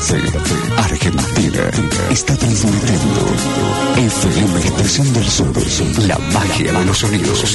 Argentina. Está transmitiendo FM Estación del Sur, la magia de los sonidos.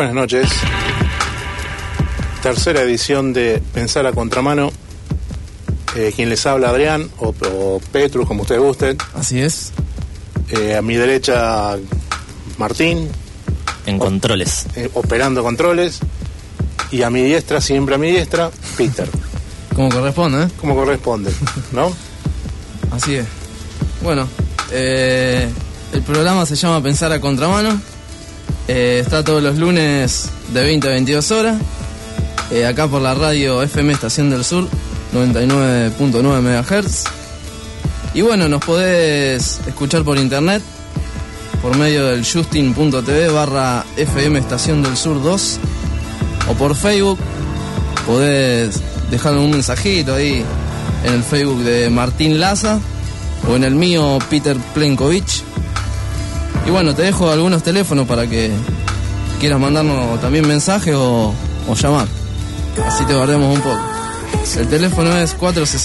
Buenas noches. Tercera edición de Pensar a Contramano. Quien les habla, Adrián, o Petrus, como ustedes gusten. Así es. A mi derecha, Martín. En controles. Operando controles. Y a mi diestra, siempre a mi diestra, Peter. Como corresponde, ¿eh? Como corresponde, ¿no? Así es. Bueno, el programa se llama Pensar a Contramano. Está todos los lunes de 20 a 22 horas. Acá por la radio FM Estación del Sur, 99.9 MHz. Y bueno, nos podés escuchar por internet, por medio del justin.tv/FM Estación del Sur 2. O por Facebook, podés dejar un mensajito ahí en el Facebook de Martín Laza o en el mío, Peter Plenkovich. Y bueno, te dejo algunos teléfonos para que quieras mandarnos también mensaje o llamar. Así te guardemos un poco. El teléfono es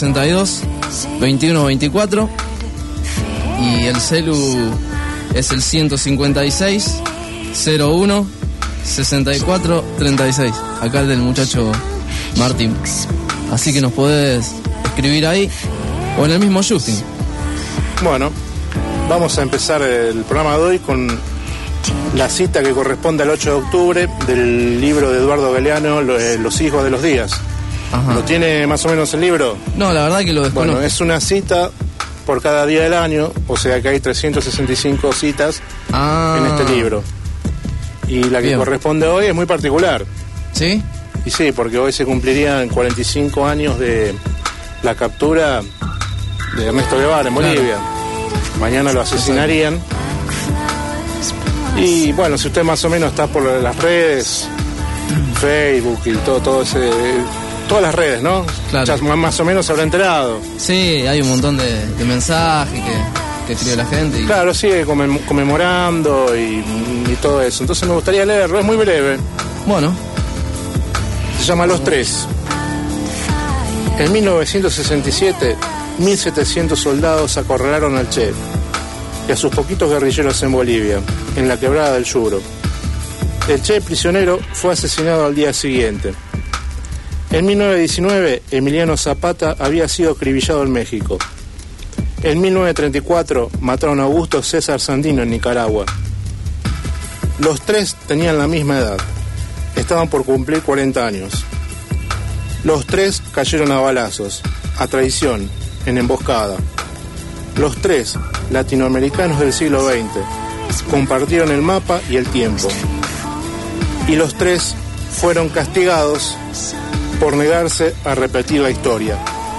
462-2124 y el celu es el 156-01-6436. Acá el del muchacho Martín. Así que nos podés escribir ahí o en el mismo Justin. Bueno, vamos a empezar el programa de hoy con la cita que corresponde al 8 de octubre del libro de Eduardo Galeano, Los hijos de los días. Ajá. ¿Lo tiene más o menos el libro? No, la verdad que lo desconozco. Bueno, es una cita por cada día del año, o sea que hay 365 citas en este libro. Y la que Bien. corresponde hoy es muy particular. ¿Sí? Y sí, porque hoy se cumplirían 45 años de la captura de Ernesto Guevara en Bolivia. Claro. Mañana lo asesinarían. Y bueno, si usted más o menos está por las redes, Facebook y todo ese, todas las redes, ¿no? Claro. Ya más o menos se habrá enterado. Sí, hay un montón de mensajes que escribe la gente. Y... Claro, sigue conmemorando y todo eso. Entonces me gustaría leerlo, es muy breve. Bueno. Se llama Los Tres. En 1967, 1.700 soldados acorralaron al Che y a sus poquitos guerrilleros en Bolivia, en la quebrada del Yuro. El Che, prisionero, fue asesinado al día siguiente. En 1919, Emiliano Zapata había sido acribillado en México. En 1934, mataron a Augusto César Sandino en Nicaragua. Los tres tenían la misma edad. Estaban por cumplir 40 años. Los tres cayeron a balazos, a traición, en emboscada. Los tres, latinoamericanos del siglo XX, compartieron el mapa y el tiempo. Y los tres fueron castigados por negarse a repetir la historia.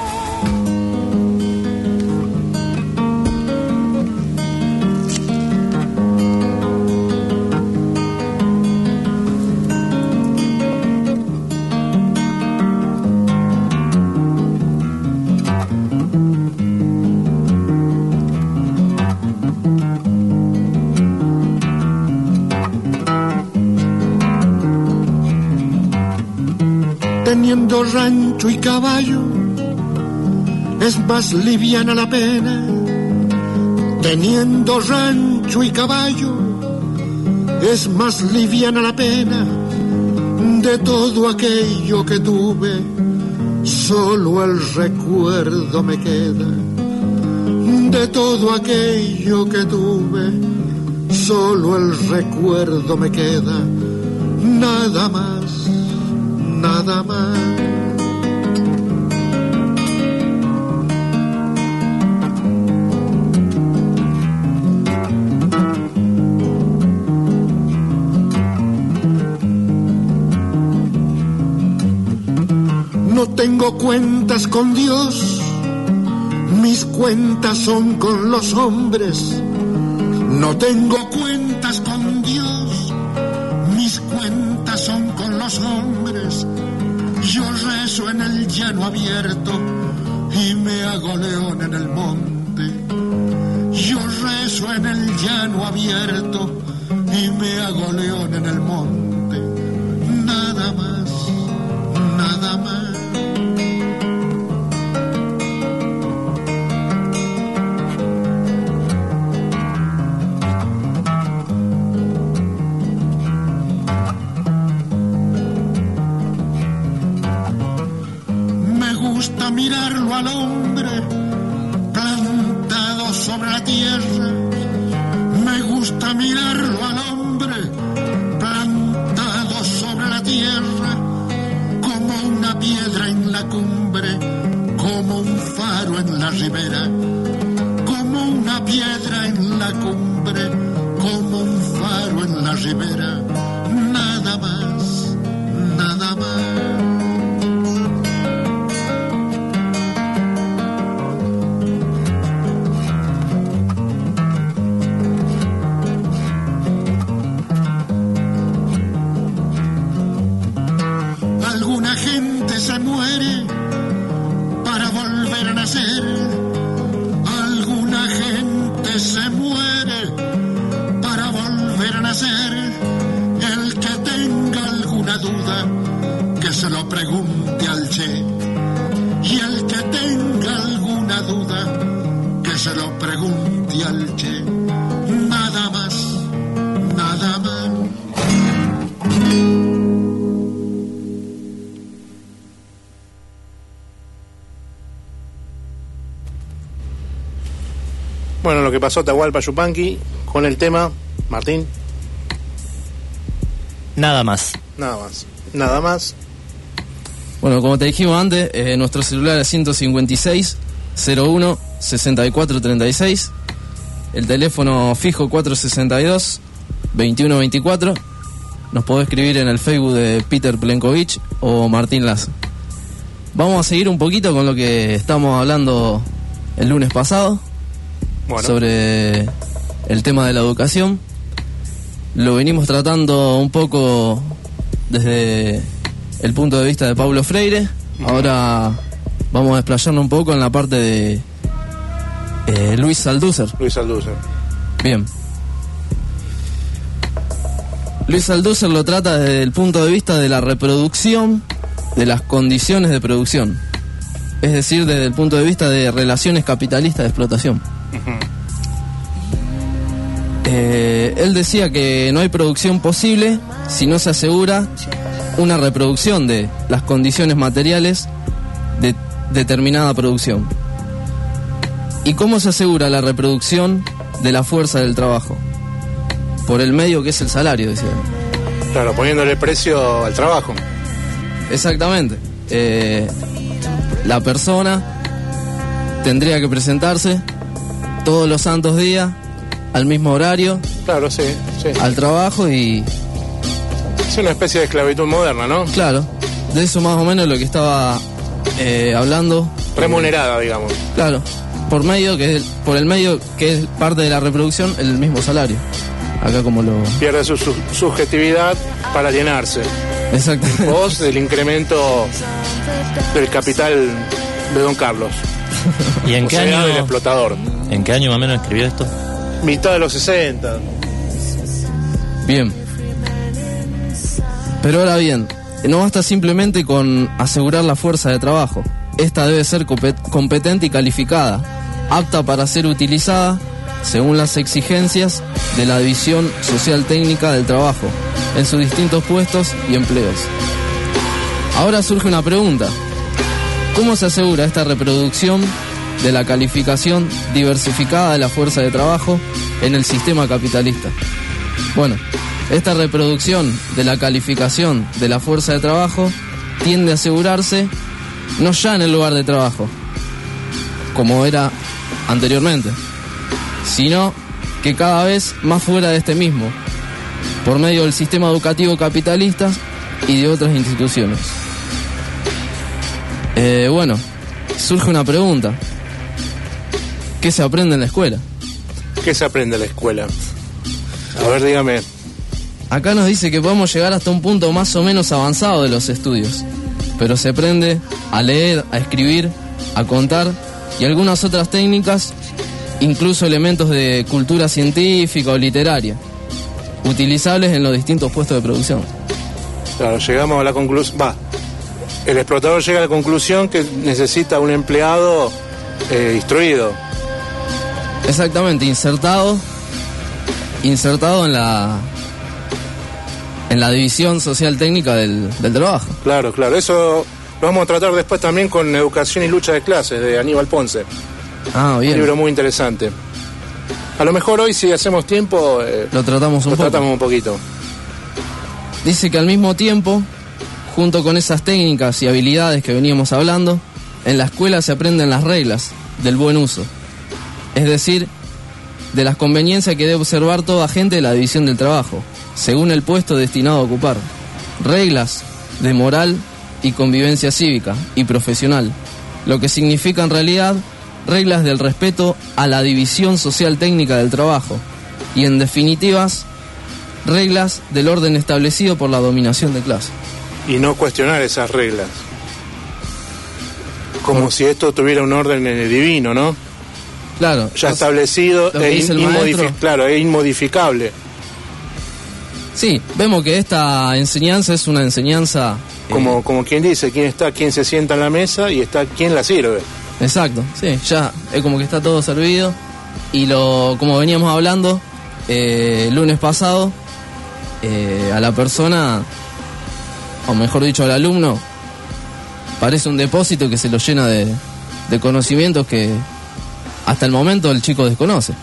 Teniendo rancho y caballo, es más liviana la pena. Teniendo rancho y caballo, es más liviana la pena. De todo aquello que tuve, solo el recuerdo me queda. De todo aquello que tuve, solo el recuerdo me queda. Nada más, nada más. No tengo cuentas con Dios, mis cuentas son con los hombres. No tengo cuentas con Dios, mis cuentas son con los hombres. Yo rezo en el llano abierto y me hago león en el monte. Yo rezo en el llano abierto y me hago león en el monte. Nada más, nada más. tierra. Me gusta mirarlo al hombre plantado sobre la tierra, como una piedra en la cumbre, como un faro en la ribera, como una piedra en la cumbre, como un faro en la ribera. Nada más, nada más. Alguna gente se muere para volver a nacer. Alguna gente se muere para volver a nacer. El que tenga alguna duda, que se lo pregunte al Che. Y el que tenga alguna duda, que se lo pregunte al Che. Nada más, nada más. Bueno, lo que pasó Atahualpa Yupanqui con el tema, Martín. Nada más. Nada más. Nada más. Bueno, como te dijimos antes, nuestro celular es 156 01 64 36. El teléfono fijo 462 21 24. Nos podés escribir en el Facebook de Peter Plenkovich o Martín Laza. Vamos a seguir un poquito con lo que estamos hablando el lunes pasado. Bueno. Sobre el tema de la educación. Lo venimos tratando un poco desde el punto de vista de Paulo Freire. Ahora vamos a desplayarnos un poco en la parte de Luis Althusser. Luis Althusser. Bien. Luis Althusser lo trata desde el punto de vista de la reproducción de las condiciones de producción. Es decir, desde el punto de vista de relaciones capitalistas de explotación. Él decía que no hay producción posible si no se asegura una reproducción de las condiciones materiales de determinada producción. ¿Y cómo se asegura la reproducción de la fuerza del trabajo? Por el medio que es el salario, decía. Claro, poniéndole precio al trabajo. Exactamente. La persona tendría que presentarse todos los santos días al mismo horario. Claro, sí, sí. Al trabajo y... Es una especie de esclavitud moderna, ¿no? Claro, de eso más o menos lo que estaba hablando. Remunerada, digamos. Claro, por el medio que es parte de la reproducción, el mismo salario. Acá como lo... Pierde su subjetividad para alienarse. Exactamente. Vos del incremento del capital de Don Carlos. ¿Y en qué año del explotador? ¿En qué año más o menos escribió esto? Mitad de los 60. Bien. Pero ahora bien, no basta simplemente con asegurar la fuerza de trabajo. Esta debe ser competente y calificada, apta para ser utilizada según las exigencias de la división social técnica del trabajo, en sus distintos puestos y empleos. Ahora surge una pregunta. ¿Cómo se asegura esta reproducción de la calificación diversificada de la fuerza de trabajo en el sistema capitalista? Bueno, esta reproducción de la calificación de la fuerza de trabajo tiende a asegurarse no ya en el lugar de trabajo, como era anteriormente, sino que cada vez más fuera de este mismo, por medio del sistema educativo capitalista y de otras instituciones. Bueno, surge una pregunta. ¿Qué se aprende en la escuela? ¿Qué se aprende en la escuela? A ver, dígame. Acá nos dice que podemos llegar hasta un punto más o menos avanzado de los estudios, pero se aprende a leer, a escribir, a contar y algunas otras técnicas, incluso elementos de cultura científica o literaria, utilizables en los distintos puestos de producción. Claro, llegamos a la conclusión... el explotador llega a la conclusión que necesita un empleado instruido. Exactamente, insertado en la división social técnica del trabajo. Claro, claro. Eso lo vamos a tratar después también con Educación y Lucha de Clases, de Aníbal Ponce. Ah, bien. Un libro muy interesante. A lo mejor hoy, si hacemos tiempo, lo tratamos un poquito. Dice que al mismo tiempo, junto con esas técnicas y habilidades que veníamos hablando, en la escuela se aprenden las reglas del buen uso. Es decir, de las conveniencias que debe observar todo agente de la división del trabajo, según el puesto destinado a ocupar. Reglas de moral y convivencia cívica y profesional, lo que significa en realidad reglas del respeto a la división social técnica del trabajo y, en definitivas, reglas del orden establecido por la dominación de clase. Y no cuestionar esas reglas. Como si esto tuviera un orden divino, ¿no? Claro. Ya establecido e inmodificable. Sí, vemos que esta enseñanza es una enseñanza... Como quien dice, quién se sienta en la mesa y está quién la sirve. Exacto, sí, ya es como que está todo servido. Y como veníamos hablando el lunes pasado, a la persona, o mejor dicho al alumno, parece un depósito que se lo llena de conocimientos que hasta el momento el chico desconoce.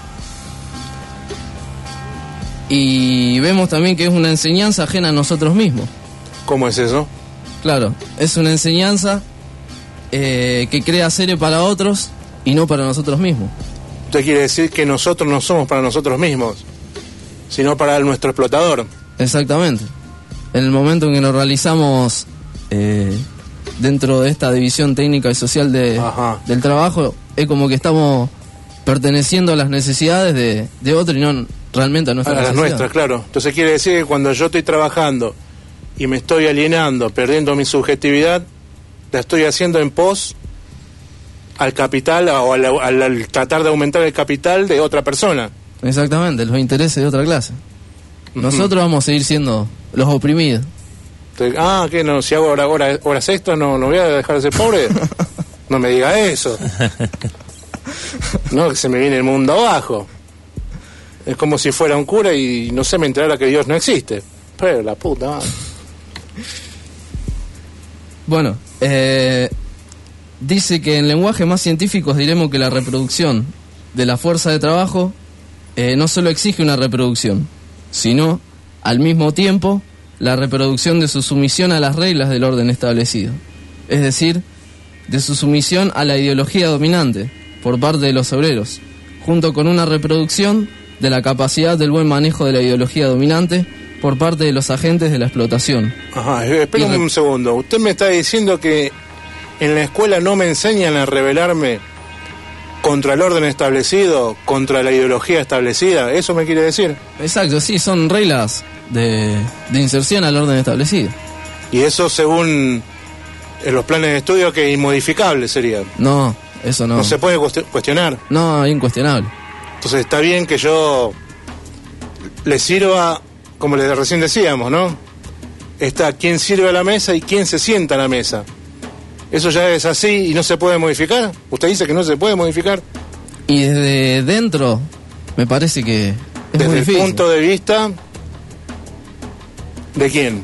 Y vemos también que es una enseñanza ajena a nosotros mismos. ¿Cómo es eso? Claro, es una enseñanza que crea seres para otros y no para nosotros mismos. Usted quiere decir que nosotros no somos para nosotros mismos, sino para nuestro explotador. Exactamente. En el momento en que nos realizamos dentro de esta división técnica y social del trabajo, es como que estamos perteneciendo a las necesidades de otro y no realmente a nuestra necesidad. A las nuestras, claro. Entonces quiere decir que cuando yo estoy trabajando y me estoy alienando, perdiendo mi subjetividad, la estoy haciendo en pos al capital o al tratar de aumentar el capital de otra persona. Exactamente, los intereses de otra clase. Nosotros vamos a seguir siendo los oprimidos. Entonces, ¿qué no? Si hago horas extras, no voy a dejar de ser pobre. No me diga eso. No, que se me viene el mundo abajo. Es como si fuera un cura y no sé, me enterara que Dios no existe. Pero la puta madre. Bueno, dice que en lenguajes más científicos diremos que la reproducción de la fuerza de trabajo no solo exige una reproducción, sino, al mismo tiempo, la reproducción de su sumisión a las reglas del orden establecido. Es decir, de su sumisión a la ideología dominante por parte de los obreros, junto con una reproducción de la capacidad del buen manejo de la ideología dominante por parte de los agentes de la explotación. Ajá, espérame un segundo. Usted me está diciendo que en la escuela no me enseñan a rebelarme contra el orden establecido, contra la ideología establecida. ¿Eso me quiere decir? Exacto, sí, son reglas de inserción al orden establecido. Y eso según los planes de estudio que inmodificable sería. No, eso no. No se puede cuestionar. No, incuestionable. Entonces está bien que yo le sirva, como le recién decíamos, ¿no? Está quién sirve a la mesa y quién se sienta a la mesa. ¿Eso ya es así y no se puede modificar? ¿Usted dice que no se puede modificar? Y desde dentro, me parece que es desde muy difícil. El punto de vista ¿de quién?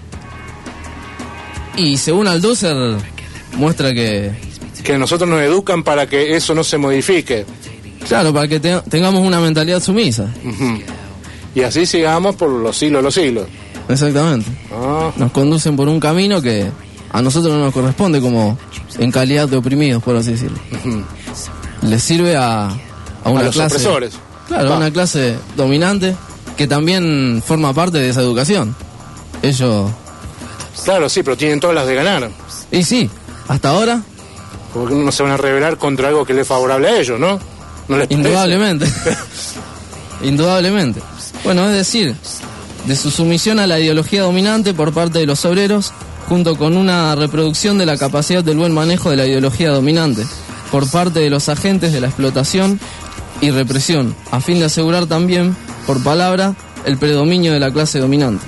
Y según Althusser, muestra que a nosotros nos educan para que eso no se modifique. Claro, para que tengamos una mentalidad sumisa. Uh-huh. Y así sigamos por los siglos de los siglos. Exactamente. Nos conducen por un camino que a nosotros no nos corresponde, como en calidad de oprimidos, por así decirlo. Uh-huh. Les sirve a una los clase opresores. Claro, a una clase dominante que también forma parte de esa educación. Ellos... Claro, sí, pero tienen todas las de ganar. Y sí, hasta ahora... Porque no se van a rebelar contra algo que les es favorable a ellos, ¿no? ¿No les Indudablemente. Indudablemente. Bueno, es decir, de su sumisión a la ideología dominante por parte de los obreros, junto con una reproducción de la capacidad del buen manejo de la ideología dominante por parte de los agentes de la explotación y represión, a fin de asegurar también, por palabra, el predominio de la clase dominante.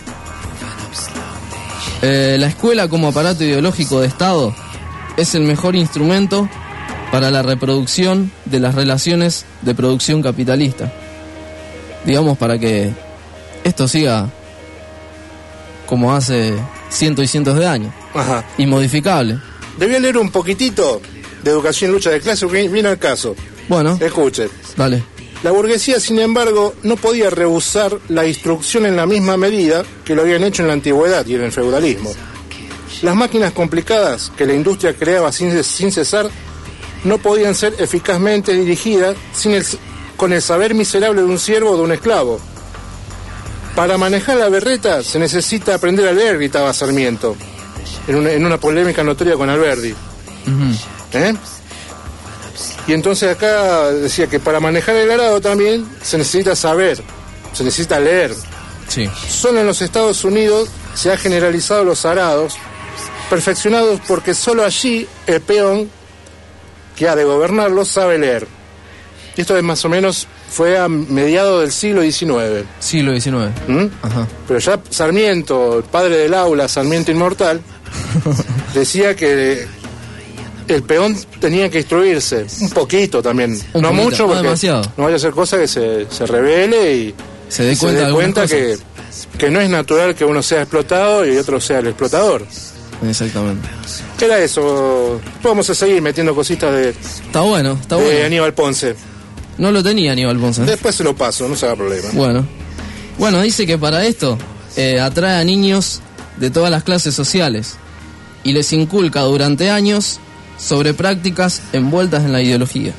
La escuela como aparato ideológico de Estado es el mejor instrumento para la reproducción de las relaciones de producción capitalista. Digamos, para que esto siga como hace cientos y cientos de años. Ajá. Inmodificable. Debía leer un poquitito de Educación y Lucha de Clase, porque viene al caso. Bueno. Escuche. Dale. La burguesía, sin embargo, no podía rehusar la instrucción en la misma medida que lo habían hecho en la antigüedad y en el feudalismo. Las máquinas complicadas que la industria creaba sin cesar no podían ser eficazmente dirigidas con el saber miserable de un siervo o de un esclavo. Para manejar la berreta se necesita aprender a leer, gritaba Sarmiento, en una polémica notoria con Alberdi. Uh-huh. Y entonces acá decía que para manejar el arado también se necesita saber, se necesita leer. Sí. Solo en los Estados Unidos se han generalizado los arados, perfeccionados porque solo allí el peón que ha de gobernarlos sabe leer. Y esto es más o menos, fue a mediados del siglo XIX. Siglo XIX. Ajá. Pero ya Sarmiento, el padre del aula, Sarmiento inmortal, decía que el peón tenía que instruirse un poquito también, no poquito, mucho, porque demasiado. no vaya a ser cosa que se revele y se dé cuenta que no es natural que uno sea explotado y otro sea el explotador. Exactamente. Era eso. Vamos a seguir metiendo cositas de Está bueno. Aníbal Ponce. No lo tenía Aníbal Ponce. Después se lo paso, no se haga problema. Bueno, dice que para esto atrae a niños de todas las clases sociales y les inculca durante años sobre prácticas envueltas en la ideología.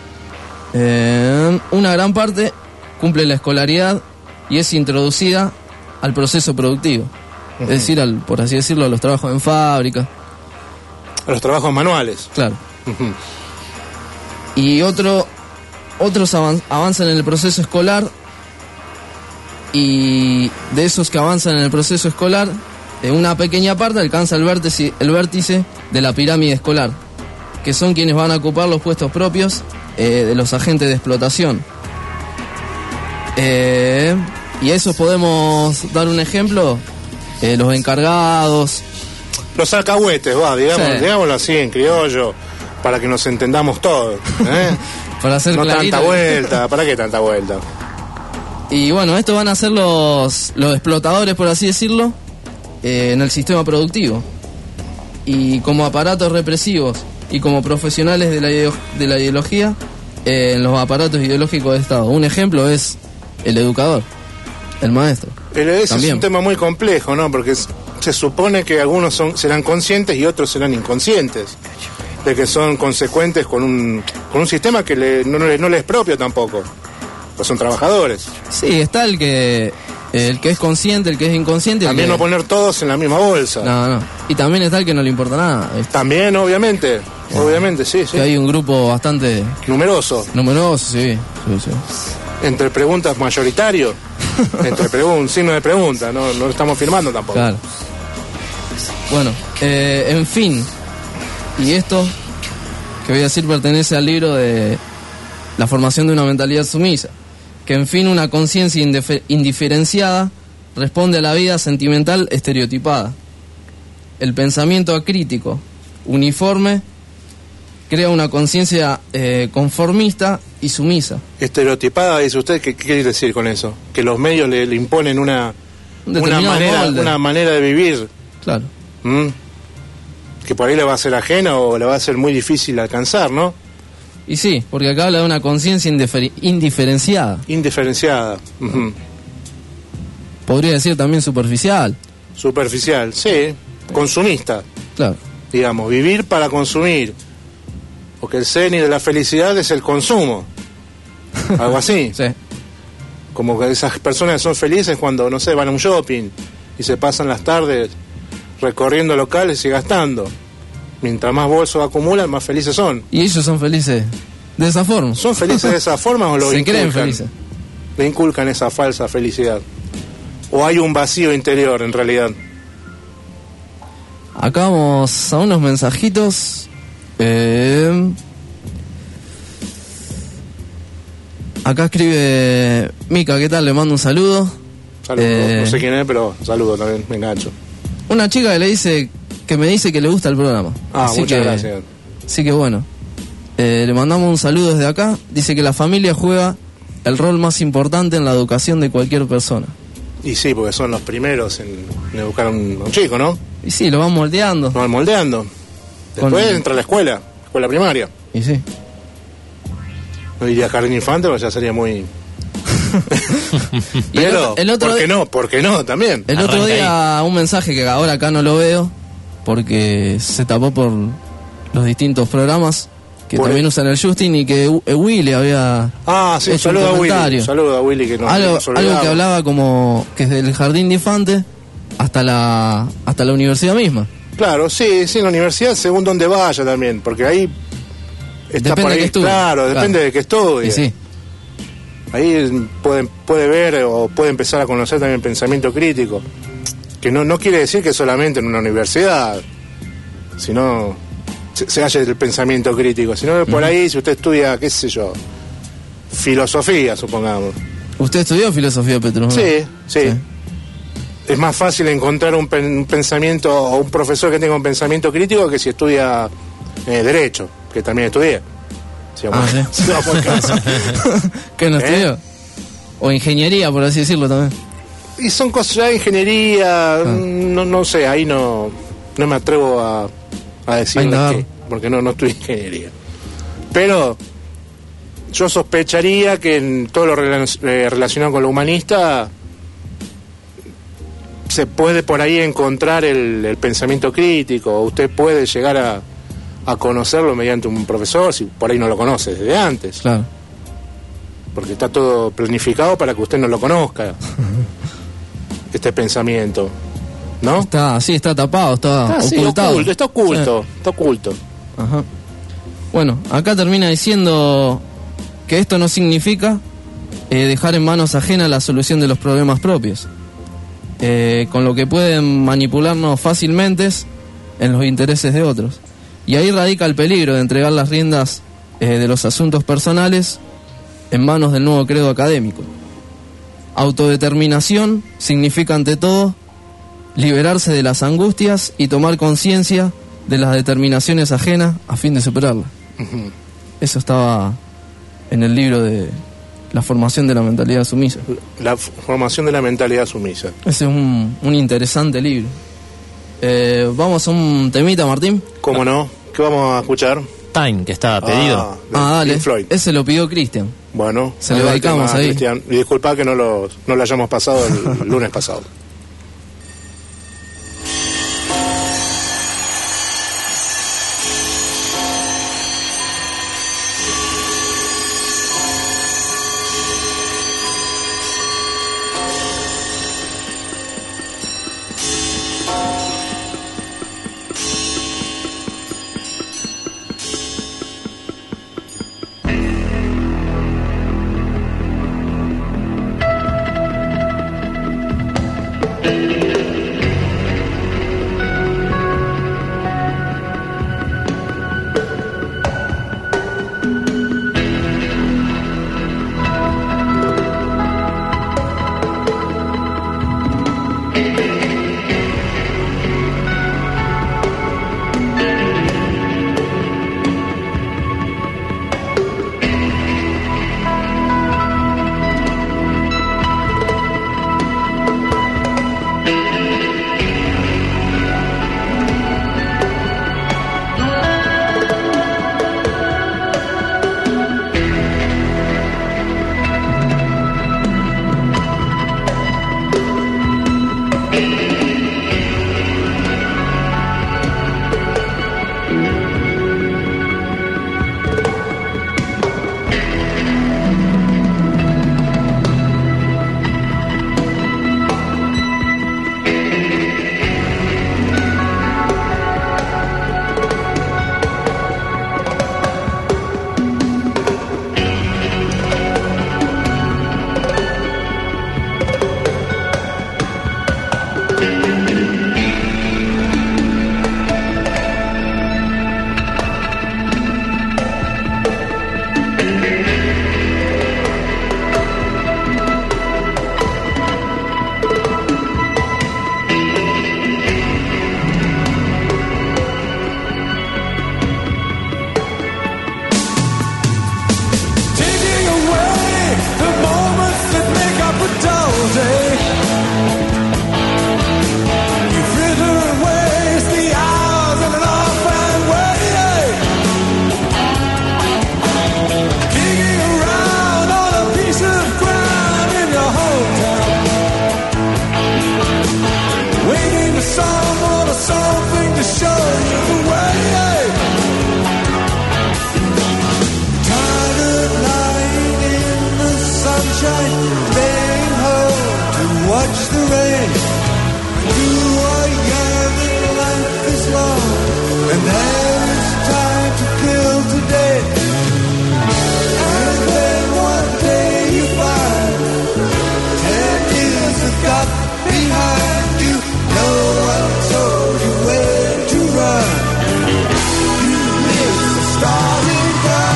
Una gran parte cumple la escolaridad y es introducida al proceso productivo. Uh-huh. Es decir, por así decirlo, a los trabajos en fábrica. A los trabajos manuales. Claro. Uh-huh. Y otros avanzan en el proceso escolar, y de esos que avanzan en el proceso escolar, una pequeña parte alcanza el vértice de la pirámide escolar, que son quienes van a ocupar los puestos propios de los agentes de explotación. Y a esos podemos dar un ejemplo, los encargados. Los alcahuetes, digámoslo así en criollo, para que nos entendamos todos. Para hacer no clarito. Tanta vuelta, ¿para qué tanta vuelta? Y bueno, estos van a ser los explotadores, por así decirlo, en el sistema productivo. Y como aparatos represivos y como profesionales de la ideología, en los aparatos ideológicos de Estado. Un ejemplo es el educador, el maestro. Pero ese es un tema muy complejo, ¿no? Porque se supone que algunos serán conscientes y otros serán inconscientes, de que son consecuentes con un sistema que no les es propio tampoco, pues son trabajadores. Sí, está el que es consciente, el que es inconsciente. También no poner todos en la misma bolsa. No. Y también está el que no le importa nada. También, obviamente, sí. Que hay un grupo bastante numeroso, sí. Entre preguntas mayoritario, un signo de pregunta, no lo estamos firmando tampoco. Claro. Bueno, en fin, y esto que voy a decir pertenece al libro de La formación de una mentalidad sumisa, que en fin una conciencia indiferenciada responde a la vida sentimental estereotipada. El pensamiento acrítico, uniforme, crea una conciencia conformista y sumisa. Estereotipada, dice usted, ¿qué quiere decir con eso? Que los medios le imponen una manera de vivir. Claro. Que por ahí le va a ser ajena o le va a ser muy difícil alcanzar, ¿no? Y sí, porque acá habla de una conciencia indiferenciada. Indiferenciada. Uh-huh. Podría decir también superficial. Superficial, sí. Consumista. Claro. Digamos, vivir para consumir. Porque el cenit de la felicidad es el consumo. Algo así. Sí. Como que esas personas son felices cuando, no sé, van a un shopping y se pasan las tardes recorriendo locales y gastando. Mientras más bolsos acumulan, más felices son. ¿Y ellos son felices de esa forma? ¿Son felices de esa forma o lo se inculcan? creen felices? Le inculcan esa falsa felicidad. ¿O hay un vacío interior en realidad? Acá vamos a unos mensajitos. Acá escribe Mica, ¿qué tal? Le mando un saludo. Saludo, no sé quién es, pero saludo también, me engancho. Una chica que me dice que le gusta el programa. Muchas gracias. Así que bueno, le mandamos un saludo desde acá. Dice que la familia juega el rol más importante en la educación de cualquier persona. Y sí, porque son los primeros en educar a un chico, ¿no? Y sí, lo van moldeando. Lo van moldeando. Después entra a la escuela primaria. Y sí. No diría Jardín Infante, porque ya sería muy... Pero, el otro ¿por qué no? También. El otro Arranca día un mensaje que ahora acá no lo veo, porque se tapó por los distintos programas que Por también usan el Justin, y que Willy había Sí, hecho un saludo a Willy. comentario. Saludo a Willy, que no algo nos olvidamos. que hablaba como que es del Jardín de Infante hasta la universidad misma. Claro, sí, en la universidad, según donde vaya también, porque ahí está Depende por de ahí, qué estudie. claro, depende Claro. de qué estudie. Y sí, Ahí puede ver o puede empezar a conocer también pensamiento crítico, que no quiere decir que solamente en una universidad, sino se halla el pensamiento crítico, sino que por ahí, si usted estudia, qué sé yo, filosofía, supongamos. usted estudió filosofía, Petro, ¿no? Sí. Es más fácil encontrar un pensamiento o un profesor que tenga un pensamiento crítico que si estudia Derecho, que también estudié. Si vamos- Ah, sí. si vamos al caso. ¿Qué no estudió? O ingeniería, por así decirlo también. Y son cosas ya de ingeniería, no sé, ahí no me atrevo a decir indagar. qué, porque no estudié ingeniería. Pero yo sospecharía que en todo lo relacionado con lo humanista se puede por ahí encontrar el pensamiento crítico. Usted puede llegar a conocerlo mediante un profesor, si por ahí no lo conoce desde antes, Claro. porque está todo planificado para que usted no lo conozca, este pensamiento, ¿no? Está tapado, está Sí, ocultado. está oculto. Ajá. Bueno, acá termina diciendo que esto no significa dejar en manos ajenas la solución de los problemas propios, con lo que pueden manipularnos fácilmente en los intereses de otros. Y ahí radica el peligro de entregar las riendas de los asuntos personales en manos del nuevo credo académico. Autodeterminación significa, ante todo, liberarse de las angustias y tomar conciencia de las determinaciones ajenas a fin de superarlas. Eso estaba en el libro de La formación de la mentalidad sumisa. La formación de la mentalidad sumisa. Ese es un interesante libro. Vamos a un temita, Martín. ¿Cómo no? ¿Qué vamos a escuchar? Time, que estaba pedido. De Dale. Pink Floyd. Ese lo pidió Cristian. Bueno, Se lo ahí va el dedicamos tema, ahí. Cristian. Y disculpa que no lo hayamos pasado el lunes pasado. sunshine, staying home to watch the rain. You are young and life is long, and there is time to kill today. And then one day you find 10 years have got behind you. No one told you where to run. You missed the starting gun.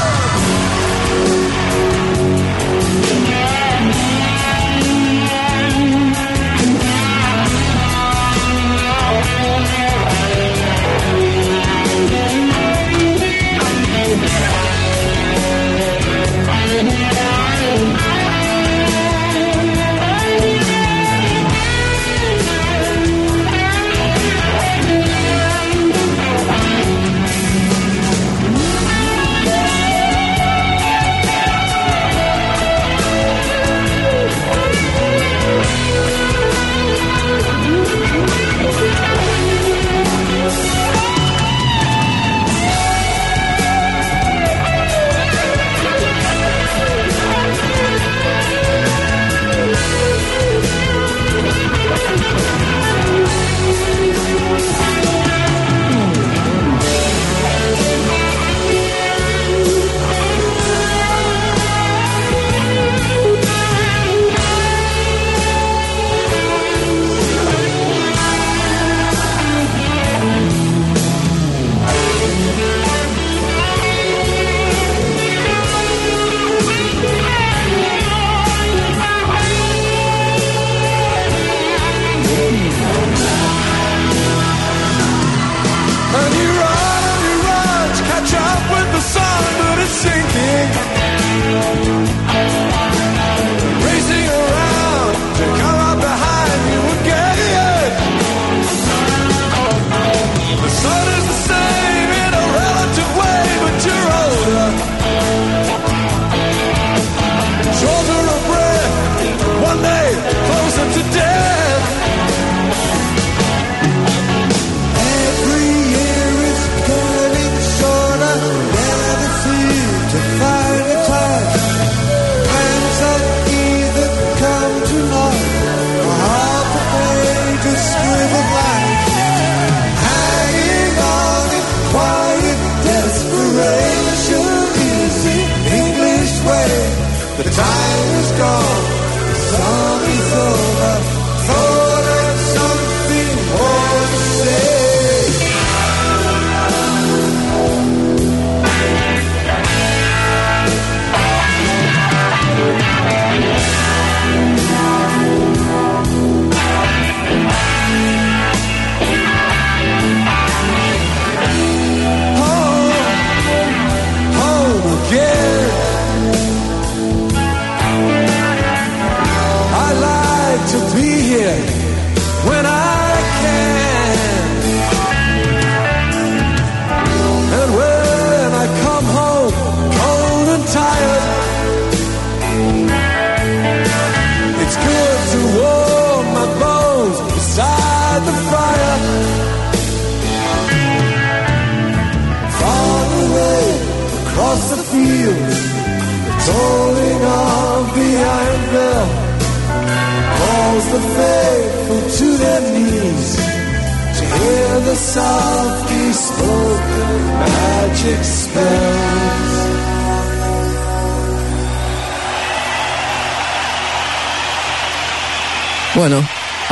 Bueno,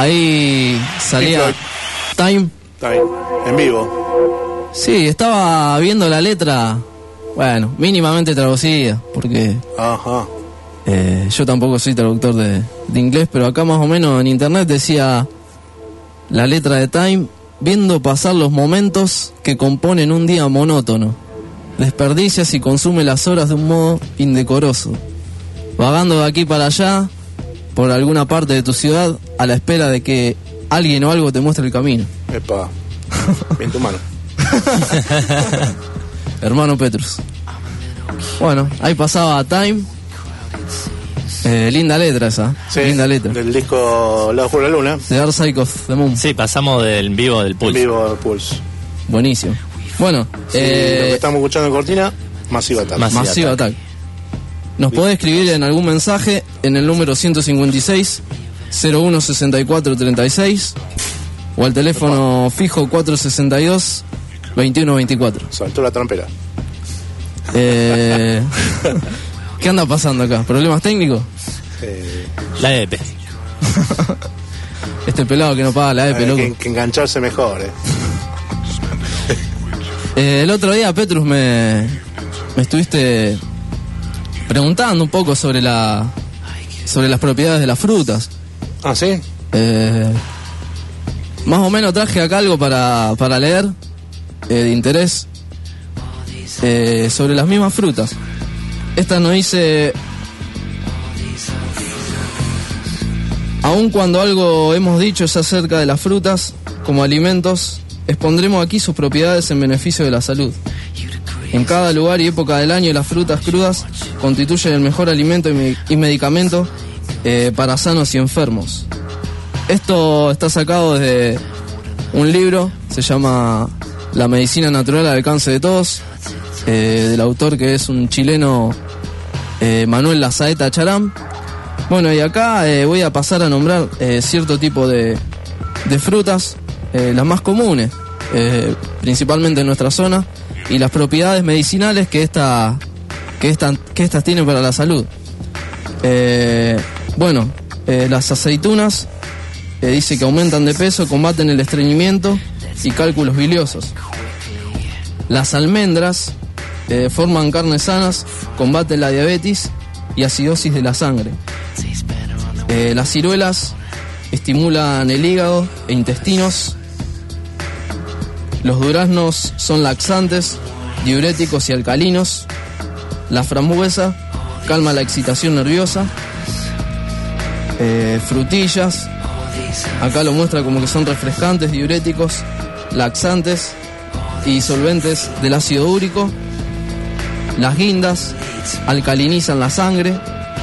ahí salía Time. En vivo. Sí, estaba viendo la letra, bueno, mínimamente traducida, porque yo tampoco soy traductor de inglés, pero acá más o menos en internet decía la letra de Time: viendo pasar los momentos que componen un día monótono, desperdicias y consume las horas de un modo indecoroso, vagando de aquí para allá, por alguna parte de tu ciudad, a la espera de que alguien o algo te muestre el camino. Epa, bien tu mano. Hermano Petrus. Bueno, ahí pasaba Time. Linda letra esa. Sí, linda letra. Del disco Lado por la Luna. The Dark Side of the Moon. Sí, pasamos del vivo del Pulse. Vivo del Pulse. Buenísimo. Bueno, sí, lo que estamos escuchando en cortina, Massive Attack. Massive Attack. Nos podés escribir en algún mensaje en el número 156 01 64 36 o al teléfono fijo 462 21 24. Saltó la trampera. ¿Qué anda pasando acá? ¿Problemas técnicos? La EPE. Este pelado que no paga la EPE, loco. Que engancharse mejor, El otro día, Petrus, me estuviste preguntando un poco sobre las propiedades de las frutas. ¿Ah, sí? Más o menos traje acá algo para leer de interés sobre las mismas frutas. Esta nos dice: aun cuando algo hemos dicho es acerca de las frutas como alimentos, expondremos aquí sus propiedades en beneficio de la salud. En cada lugar y época del año, las frutas crudas constituyen el mejor alimento y medicamento para sanos y enfermos. Esto está sacado de un libro, se llama La medicina natural al alcance de todos, del autor que es un chileno, Manuel Lazaeta Charam. Bueno, y acá voy a pasar a nombrar cierto tipo de frutas, las más comunes, principalmente en nuestra zona, y las propiedades medicinales que estas tienen para la salud. Las aceitunas, dice que aumentan de peso, combaten el estreñimiento y cálculos biliosos. Las almendras forman carnes sanas, combaten la diabetes y acidosis de la sangre. Las ciruelas estimulan el hígado e intestinos. Los duraznos son laxantes, diuréticos y alcalinos. La frambuesa calma la excitación nerviosa. Frutillas, acá lo muestra como que son refrescantes, diuréticos, laxantes y disolventes del ácido úrico. Las guindas alcalinizan la sangre.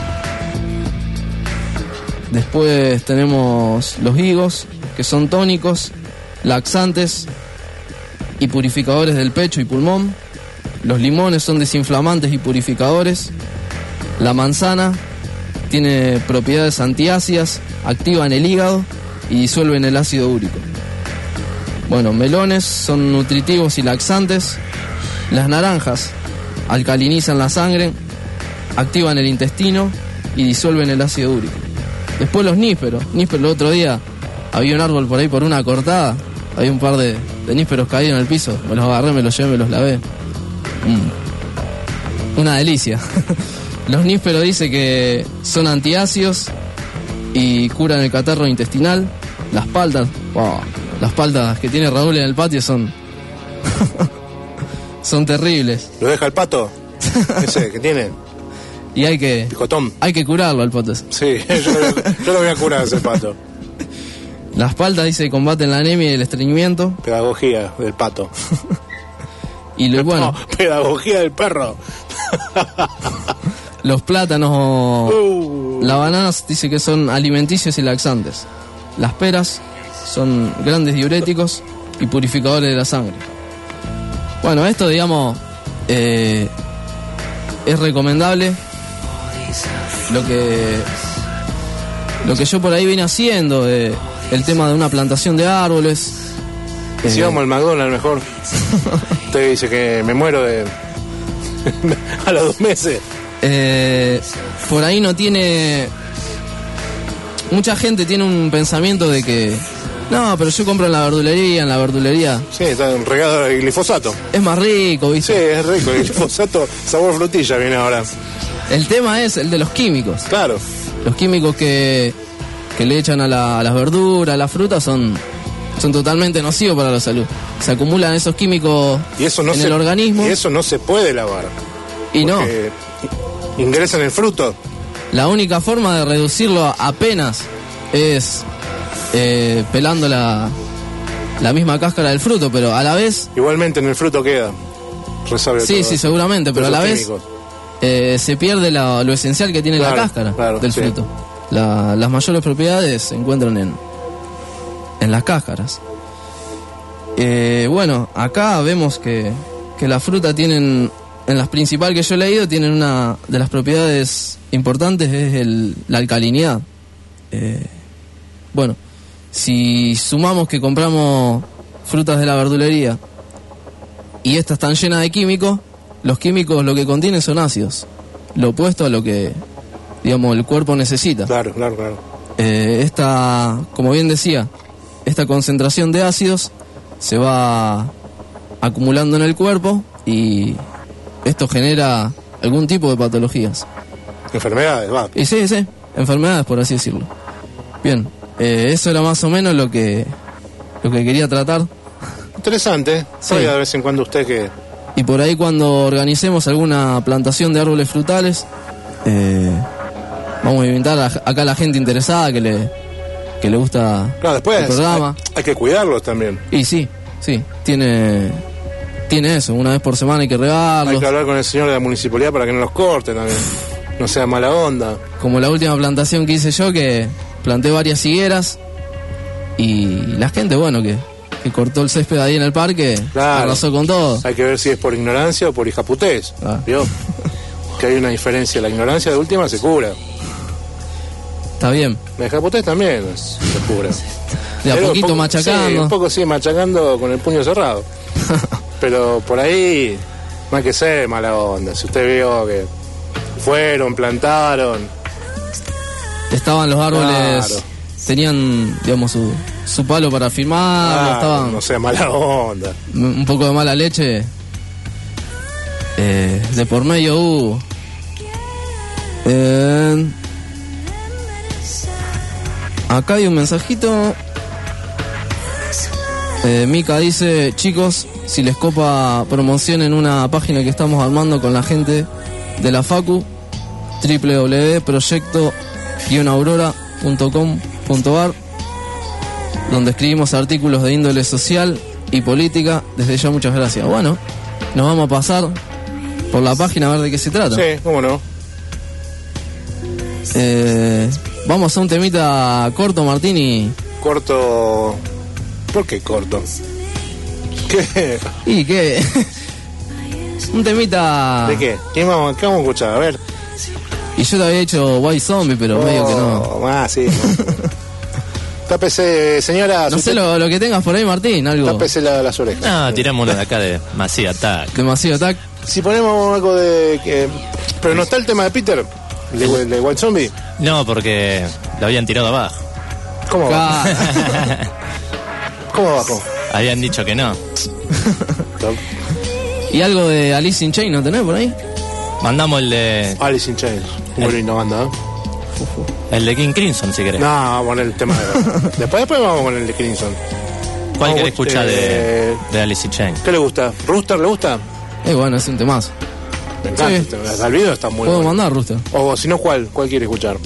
Después tenemos los higos, que son tónicos, laxantes y purificadores del pecho y pulmón. Los limones son desinflamantes y purificadores. La manzana tiene propiedades antiácidas, activan el hígado y disuelven el ácido úrico. Bueno, melones son nutritivos y laxantes. Las naranjas alcalinizan la sangre, activan el intestino y disuelven el ácido úrico. Después los nísperos. El otro día había un árbol por ahí por una cortada, había un par de nísperos caídos en el piso. Me los agarré, me los llevé, me los lavé. Una delicia. Los nísperos dice que son antiácidos y curan el catarro intestinal. Las paltas, wow, las paltas que tiene Raúl en el patio son son terribles. ¿Lo deja el pato? Ese que tiene. Y hay que curarlo al pato. Sí, yo lo voy a curar ese pato. Las paltas, dice, combaten la anemia y el estreñimiento. Pedagogía del pato. Pedagogía del perro. Los plátanos, las bananas, dice que son alimenticios y laxantes. Las peras son grandes diuréticos y purificadores de la sangre. Bueno, esto, digamos, es recomendable. Lo que yo por ahí vine haciendo, el tema de una plantación de árboles. Si vamos al McDonald's mejor. Usted dice que me muero a los 2 meses. Por ahí no tiene... Mucha gente tiene un pensamiento de que... No, pero yo compro en la verdulería. Sí, está regado de glifosato. Es más rico, ¿viste? Sí, es rico. El glifosato, sabor frutilla viene ahora. El tema es el de los químicos. Claro. Los químicos que le echan a las verduras, a las frutas son totalmente nocivos para la salud. Se acumulan esos químicos en el organismo. Y eso no se puede lavar. Y no. Ingresan en el fruto. La única forma de reducirlo apenas es pelando la misma cáscara del fruto, pero a la vez... Igualmente en el fruto queda. Sí, seguramente, pero a la vez se pierde lo esencial que tiene la cáscara del fruto. Las mayores propiedades se encuentran en las cáscaras. Bueno, acá vemos que las frutas tienen en las principales que yo he leído, tienen una de las propiedades importantes, es la alcalinidad. Bueno, si sumamos que compramos frutas de la verdulería y estas están llenas de químicos, los químicos lo que contienen son ácidos, lo opuesto a lo que, digamos, el cuerpo necesita. Claro. Esta, como bien decía, esta concentración de ácidos se va acumulando en el cuerpo y esto genera algún tipo de patologías. Enfermedades, va. Y sí, enfermedades, por así decirlo. Bien, eso era más o menos lo que quería tratar. Interesante. Sí. Oiga, de vez en cuando usted que... Y por ahí cuando organicemos alguna plantación de árboles frutales, vamos a invitar acá a la gente interesada que le gusta después el programa. Hay que cuidarlos también. Y sí, tiene eso, una vez por semana hay que regarlos. Hay que hablar con el señor de la municipalidad para que no los corte también. No sea mala onda. Como la última plantación que hice yo, que planté varias higueras y la gente, bueno, que cortó el césped ahí en el parque, Claro. arrasó con todo. Hay que ver si es por ignorancia o por hijaputés. ¿Vio? Que hay una diferencia. La ignorancia de última se cura. Está bien. La hijaputés también se cura. De a Pero poquito un poco, machacando. Sí, un poco sí, machacando con el puño cerrado. Pero por ahí no hay que ser mala onda. Si usted vio que fueron, plantaron... Estaban los árboles, Claro. tenían, digamos, su palo para firmar, estaban no sea mala onda. un poco de mala leche. De por medio hubo. Acá hay un mensajito. Mica dice: chicos, si les copa promocionen una página que estamos armando con la gente de la Facu, www.proyecto-aurora.com.ar, donde escribimos artículos de índole social y política. Desde ya muchas gracias. Bueno, nos vamos a pasar por la página a ver de qué se trata. Sí, cómo no. Vamos a un temita corto, Martín, y... Corto... ¿Por qué corto? ¿Qué? ¿Y qué? Un temita... ¿De qué? ¿Qué vamos a escuchar? A ver. Y yo te había hecho White Zombie, pero medio que no. Sí. Tápese, señora. No sé lo que tengas por ahí, Martín, algo. Tápese las orejas. No, tiramos uno de acá de Massive Attack. Demasiado Attack. Si ponemos algo de... Pero no está el tema de Peter, de White Zombie. No, porque lo habían tirado abajo. ¿Cómo va? ¿Cómo abajo? Habían dicho que no. ¿Y algo de Alice in Chains no tenés por ahí? Mandamos el de... Alice in Chains. Muy linda banda, ¿eh? El de King Crimson, si querés. No, vamos a poner el tema de... Después vamos con el de Crimson. ¿Cuál Vamos, querés escuchar de Alice in Chains? ¿Qué le gusta? ¿Rooster le gusta? Bueno, es un temazo. Me encanta. Sí. Este, el video está muy Puedo bueno. mandar, Rooster. O si no, ¿cuál quiere escuchar?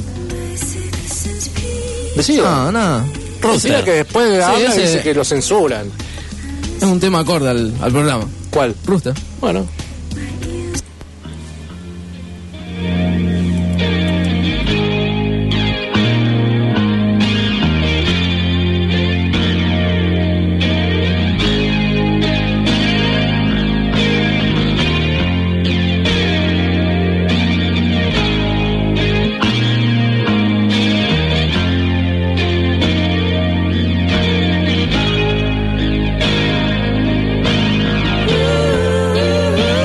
Decida. Nada. Decida que después de habla ese- dice que lo censuran. Es un tema acorde al programa. ¿Cuál? Rooster. Bueno. Ooh.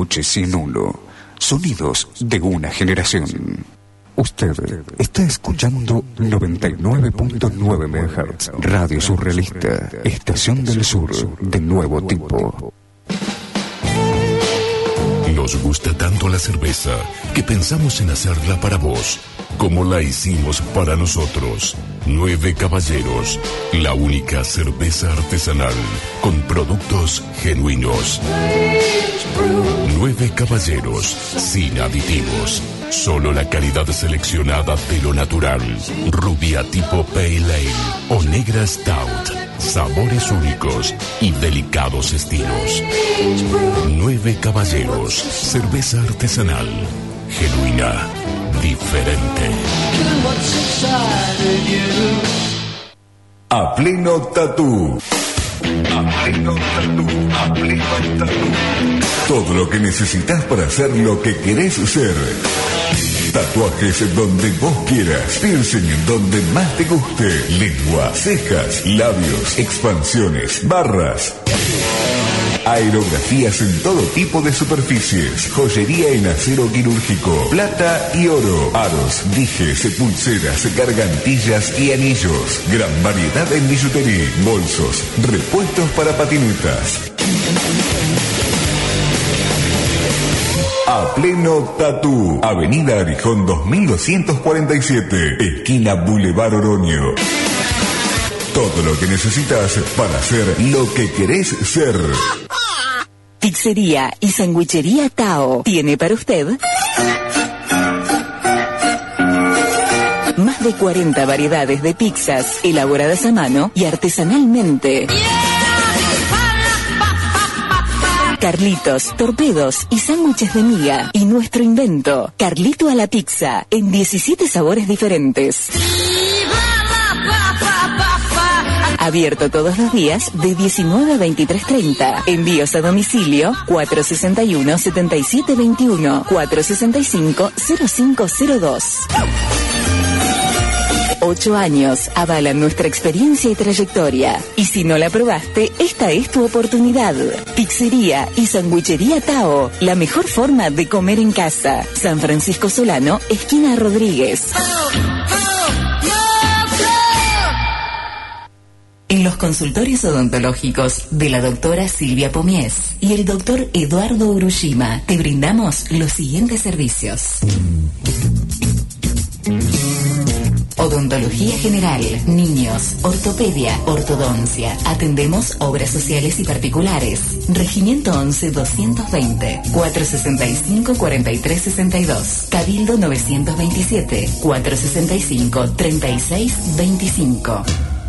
Noche sin Uno. Sonidos de una generación. Usted está escuchando 99.9 MHz, Radio Surrealista, Estación del Sur, de nuevo tipo. Nos gusta tanto la cerveza que pensamos en hacerla para vos, como la hicimos para nosotros. 9 Caballeros, la única cerveza artesanal con productos genuinos. 9 Caballeros, sin aditivos. Solo la calidad seleccionada de lo natural. Rubia tipo Pale Ale o negra Stout. Sabores únicos y delicados estilos. 9 Caballeros, cerveza artesanal, genuina, diferente. A pleno tatú. A pleno tatú. A pleno tatú. Todo lo que necesitas para hacer lo que querés ser. Tatuajes donde vos quieras, piercing donde más te guste, lengua, cejas, labios, expansiones, barras. Aerografías en todo tipo de superficies, joyería en acero quirúrgico, plata y oro, aros, dijes, pulseras, gargantillas y anillos. Gran variedad en billutería, bolsos, repuestos para patinetas. A pleno tatú, Avenida Arijón 2247, esquina Boulevard Oroño. Todo lo que necesitas para ser lo que querés ser. Pizzería y sandwichería Tao tiene para usted más de 40 variedades de pizzas elaboradas a mano y artesanalmente. Carlitos, torpedos y sándwiches de miga. Y nuestro invento, Carlito a la pizza, en 17 sabores diferentes. Abierto todos los días de 19 a 23:30. Envíos a domicilio 461-7721, 465-0502. 8 años avalan nuestra experiencia y trayectoria. Y si no la probaste, esta es tu oportunidad. Pizzería y sandwichería Tao, la mejor forma de comer en casa. San Francisco Solano, esquina Rodríguez. En los consultorios odontológicos de la doctora Silvia Pomies y el doctor Eduardo Urushima te brindamos los siguientes servicios. Odontología general, niños, ortopedia, ortodoncia. Atendemos obras sociales y particulares. Regimiento 11-220, 465-4362. Cabildo 927, 465-3625.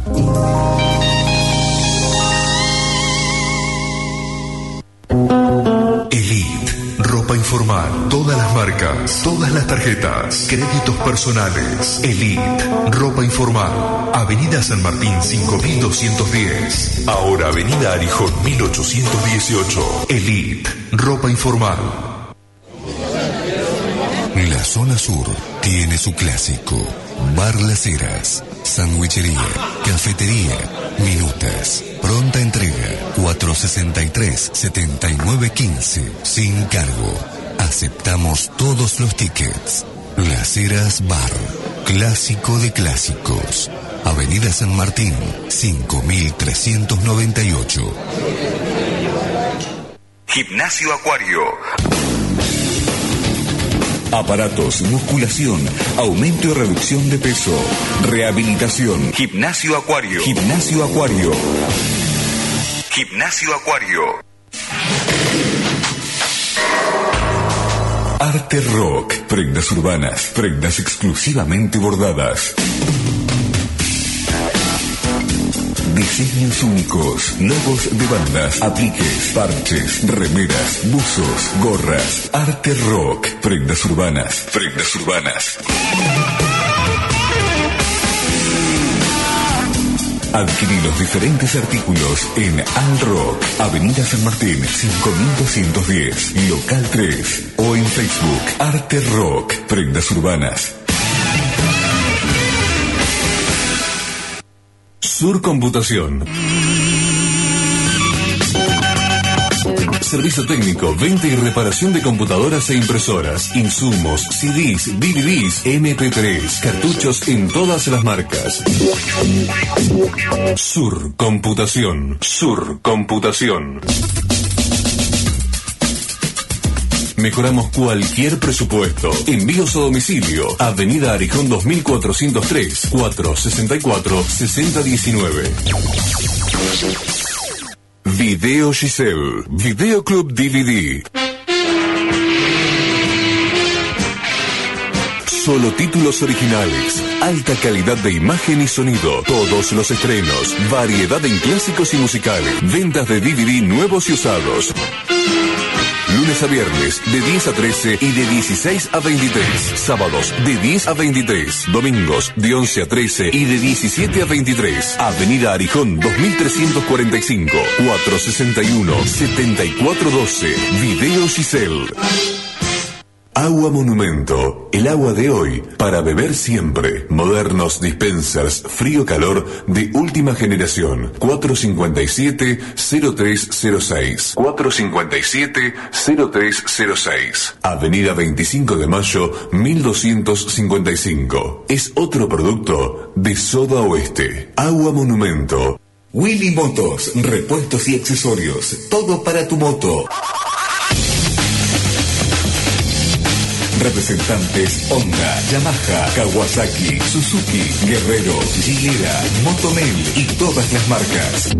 Elite, ropa informal, todas las marcas, todas las tarjetas, créditos personales. Elite, ropa informal, Avenida San Martín 5210, ahora Avenida Arijón 1818. Elite, ropa informal. La zona sur tiene su clásico. Bar Las Heras, sandwichería, cafetería, minutas, pronta entrega, 463-7915, sin cargo. Aceptamos todos los tickets. Las Heras Bar, clásico de clásicos. Avenida San Martín, 5398. Gimnasio Acuario. Aparatos, musculación, aumento y reducción de peso, rehabilitación. Gimnasio Acuario. Gimnasio Acuario. Gimnasio Acuario. Arte Rock, prendas urbanas, prendas exclusivamente bordadas. Diseños únicos, logos de bandas, apliques, parches, remeras, buzos, gorras. Arte Rock, prendas urbanas, prendas urbanas. Adquirí los diferentes artículos en Al Rock, Avenida San Martín 5210, local 3, o en Facebook, Arte Rock, prendas urbanas. Sur Computación. servicio técnico, venta y reparación de computadoras e impresoras, insumos, CDs, DVDs, MP3, cartuchos en todas las marcas. Sur Computación. Sur Computación. Mejoramos cualquier presupuesto. Envíos a domicilio. Avenida Arijón 2403, 464-6019. Video Giselle. Videoclub DVD. Solo títulos originales, alta calidad de imagen y sonido, todos los estrenos, variedad en clásicos y musicales, ventas de DVD nuevos y usados. Lunes a viernes, de 10 a 13 y de 16 a 23. Sábados, de 10 a 23. Domingos, de 11 a 13 y de 17 a 23. Avenida Arijón 2345, 461-7412. Video Giselle. Agua Monumento, el agua de hoy, para beber siempre. Modernos dispensers, frío-calor de última generación. 457-0306. 457-0306. Avenida 25 de Mayo, 1255. Es otro producto de Soda Oeste. Agua Monumento. Willy Motos, repuestos y accesorios, todo para tu moto. Representantes Honda, Yamaha, Kawasaki, Suzuki, Guerrero, Gilera, Motomel y todas las marcas.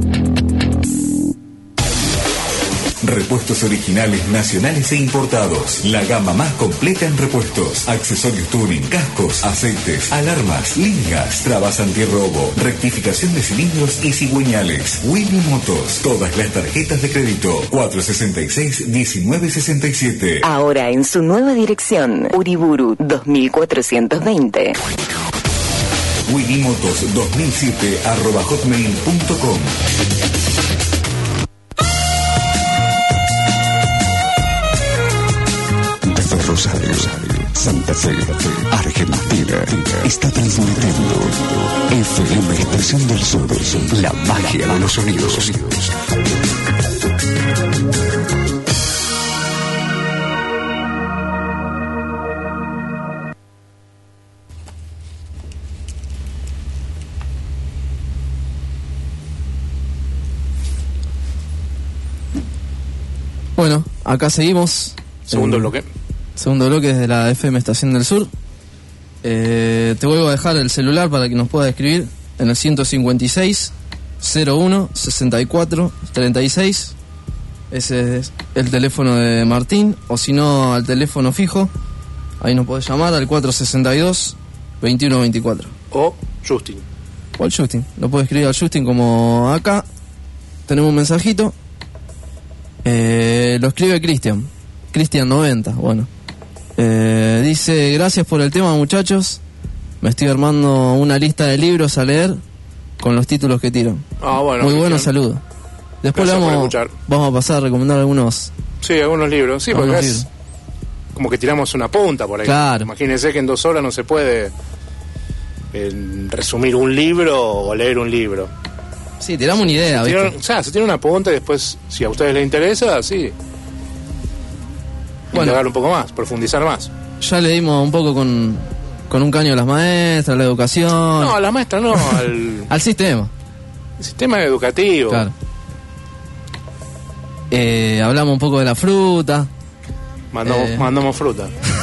Repuestos originales nacionales e importados. La gama más completa en repuestos. Accesorios tuning, cascos, aceites, alarmas, lingas, trabas antirrobo, rectificación de cilindros y cigüeñales. Willy Motos. Todas las tarjetas de crédito. 466-1967. Ahora en su nueva dirección. Uriburu 2420. willymotos2007@hotmail.com. Rosario, Santa Fe, Argentina, está transmitiendo FM Estación del Sur, la magia de los sonidos. Bueno, acá seguimos. Segundo bloque. Segundo bloque desde la FM Estación del Sur. Te vuelvo a dejar el celular para que nos pueda escribir en el 156 01 64 36. Ese es el teléfono de Martín, o si no al teléfono fijo, ahí nos podés llamar al 462 2124. O Justin. O al Justin, lo podés escribir al Justin como acá. Tenemos un mensajito. Lo escribe Cristian 90, bueno. Dice: gracias por el tema, muchachos. Me estoy armando una lista de libros a leer con los títulos que tiran. Bueno, muy bueno, saludos. Después vamos a pasar a recomendar algunos. Sí, algunos libros. Sí, porque es como que tiramos una punta por ahí. Claro. Imagínense que en 2 horas no se puede resumir un libro o leer un libro. Sí, tiramos una idea. Se tiene una punta y después, si a ustedes les interesa, sí. Indagar un poco más, profundizar más. Ya le dimos un poco con un caño a las maestras, a la educación. No, a las maestras no, al sistema. El sistema educativo. Claro. Hablamos un poco de la fruta. Mandamos fruta.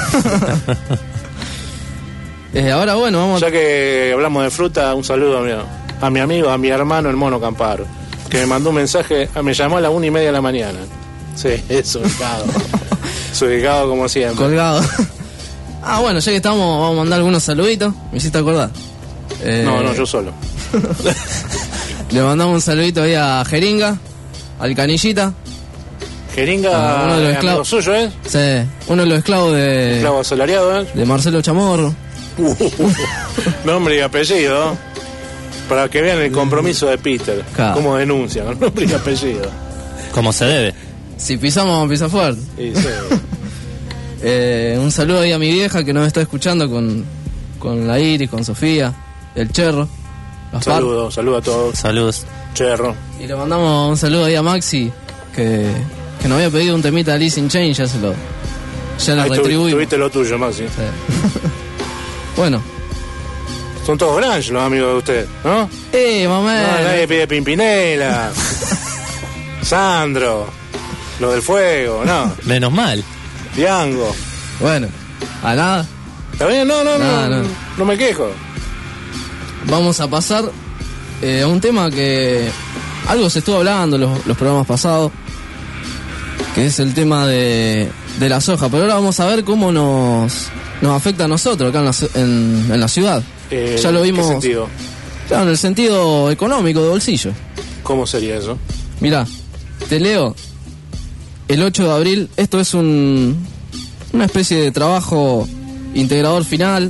Ahora bueno, vamos. Ya que hablamos de fruta, un saludo a mi amigo, a mi hermano el Mono Camparo, que me mandó un mensaje, me llamó a las 1:30 de la mañana. Sí, es ubicado. Ubicado como siempre. Colgado. Bueno, ya que estamos, vamos a mandar algunos saluditos. Me hiciste acordar. No, yo solo. Le mandamos un saludito ahí a Jeringa, al Canillita. Jeringa, uno de los esclavos suyo, ¿eh? Sí, uno de los esclavos de... Esclavo asalariado, ¿eh? De Marcelo Chamorro. Nombre y apellido. Para que vean el compromiso de Peter. Claro. Cómo denuncia, nombre y apellido. Como se debe. Si pisamos, pisa fuerte. Sí. Un saludo ahí a mi vieja que nos está escuchando con la Iris, con Sofía, el Cherro. Saludos a todos. Saludos. Cherro. Y le mandamos un saludo ahí a Maxi, que que nos había pedido un temita de Alice in Chains, ya le Ahí retribuimos. tuviste lo tuyo, Maxi. Sí. Bueno. Son todos grandes los amigos de usted, ¿no? Mamá. No, nadie pide Pimpinela. Sandro. Lo del fuego, no. Menos mal. Diango. Bueno, a nada. ¿Está bien? No me quejo. Vamos a pasar a un tema que algo se estuvo hablando en los programas pasados, que es el tema de la soja. Pero ahora vamos a ver cómo nos afecta a nosotros acá en la ciudad. Ya lo vimos. ¿En qué sentido? Claro, en el sentido económico, de bolsillo. ¿Cómo sería eso? Mirá, te leo. El 8 de abril, esto es una especie de trabajo integrador final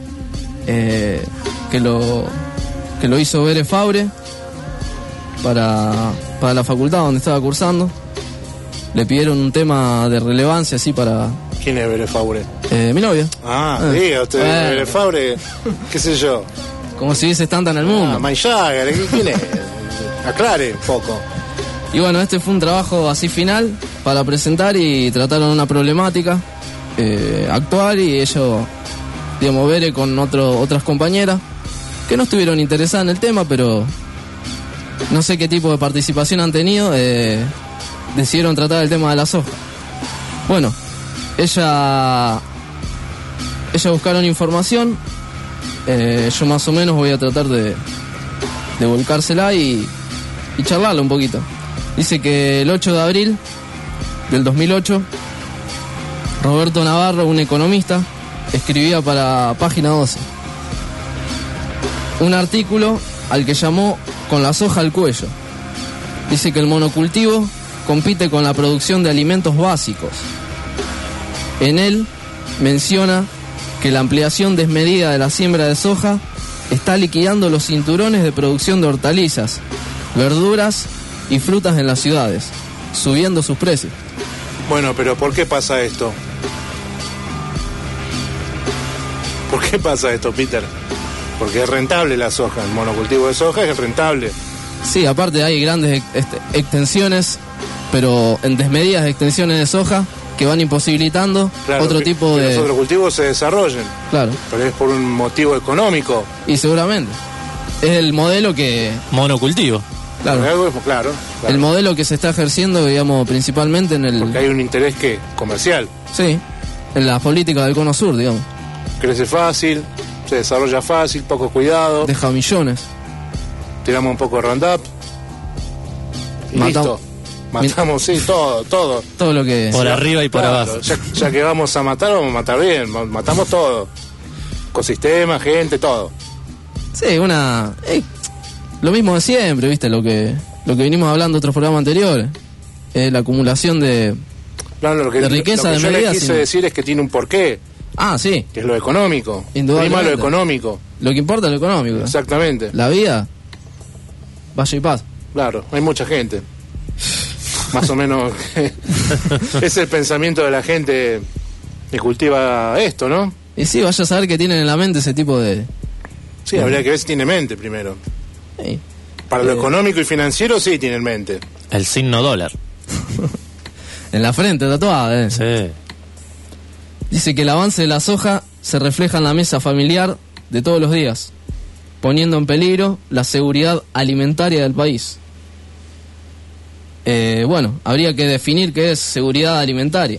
que lo hizo Bere Faure para la facultad donde estaba cursando. Le pidieron un tema de relevancia así para... ¿Quién es Bere Faure? Mi novia. Diga usted, Bueno. Bere Faure, qué sé yo. Como si hubiese tanta en el mundo. Mike Jagger, ¿quién es? Aclare un poco. Y bueno, este fue un trabajo así final para presentar y trataron una problemática actual, y ellos, digamos, Bere con otras compañeras que no estuvieron interesadas en el tema, pero no sé qué tipo de participación han tenido, decidieron tratar el tema de la soja. Bueno, ella buscaron información, yo más o menos voy a tratar de volcársela y charlarla un poquito. Dice que el 8 de abril del 2008, Roberto Navarro, un economista, escribía para Página 12 un artículo al que llamó Con la soja al cuello. Dice que el monocultivo compite con la producción de alimentos básicos. En él menciona que la ampliación desmedida de la siembra de soja está liquidando los cinturones de producción de hortalizas, verduras y frutas en las ciudades, subiendo sus precios. Bueno, pero ¿por qué pasa esto? ¿Por qué pasa esto, Peter? Porque es rentable la soja, el monocultivo de soja es rentable. Sí, aparte hay grandes extensiones, pero en desmedidas extensiones de soja que van imposibilitando otro tipo de... Que los otros cultivos se desarrollen. Claro. Pero es por un motivo económico. Y seguramente. Es el modelo que... Monocultivo. Claro. Claro. El modelo que se está ejerciendo, digamos, principalmente en el... Porque hay un interés que comercial. Sí, en la política del Cono Sur, digamos. Crece fácil, se desarrolla fácil, poco cuidado. Deja millones. Tiramos un poco de Roundup. Y listo. Matamos, sí, todo. Todo lo que... Por arriba y por abajo. Ya que vamos a matar bien. Matamos todo. Ecosistema, gente, todo. Sí, lo mismo de siempre, ¿viste? Lo que venimos hablando en otros programas anteriores. La acumulación de riqueza de medidas. Lo que yo le quise sino... decir es que tiene un porqué. Ah, sí. Que es lo económico. Indudablemente. Prima lo económico. Lo que importa es lo económico. Exactamente. La vida, vaya y paz. Claro, hay mucha gente. Más o menos es el pensamiento de la gente que cultiva esto, ¿no? Y sí, vaya a saber que tienen en la mente ese tipo de... Sí, habría que ver si tiene mente primero. Sí. Para lo económico y financiero sí tiene en mente. El signo dólar. En la frente, tatuada, Sí. Dice que el avance de la soja se refleja en la mesa familiar de todos los días, poniendo en peligro la seguridad alimentaria del país. Bueno, habría que definir qué es seguridad alimentaria.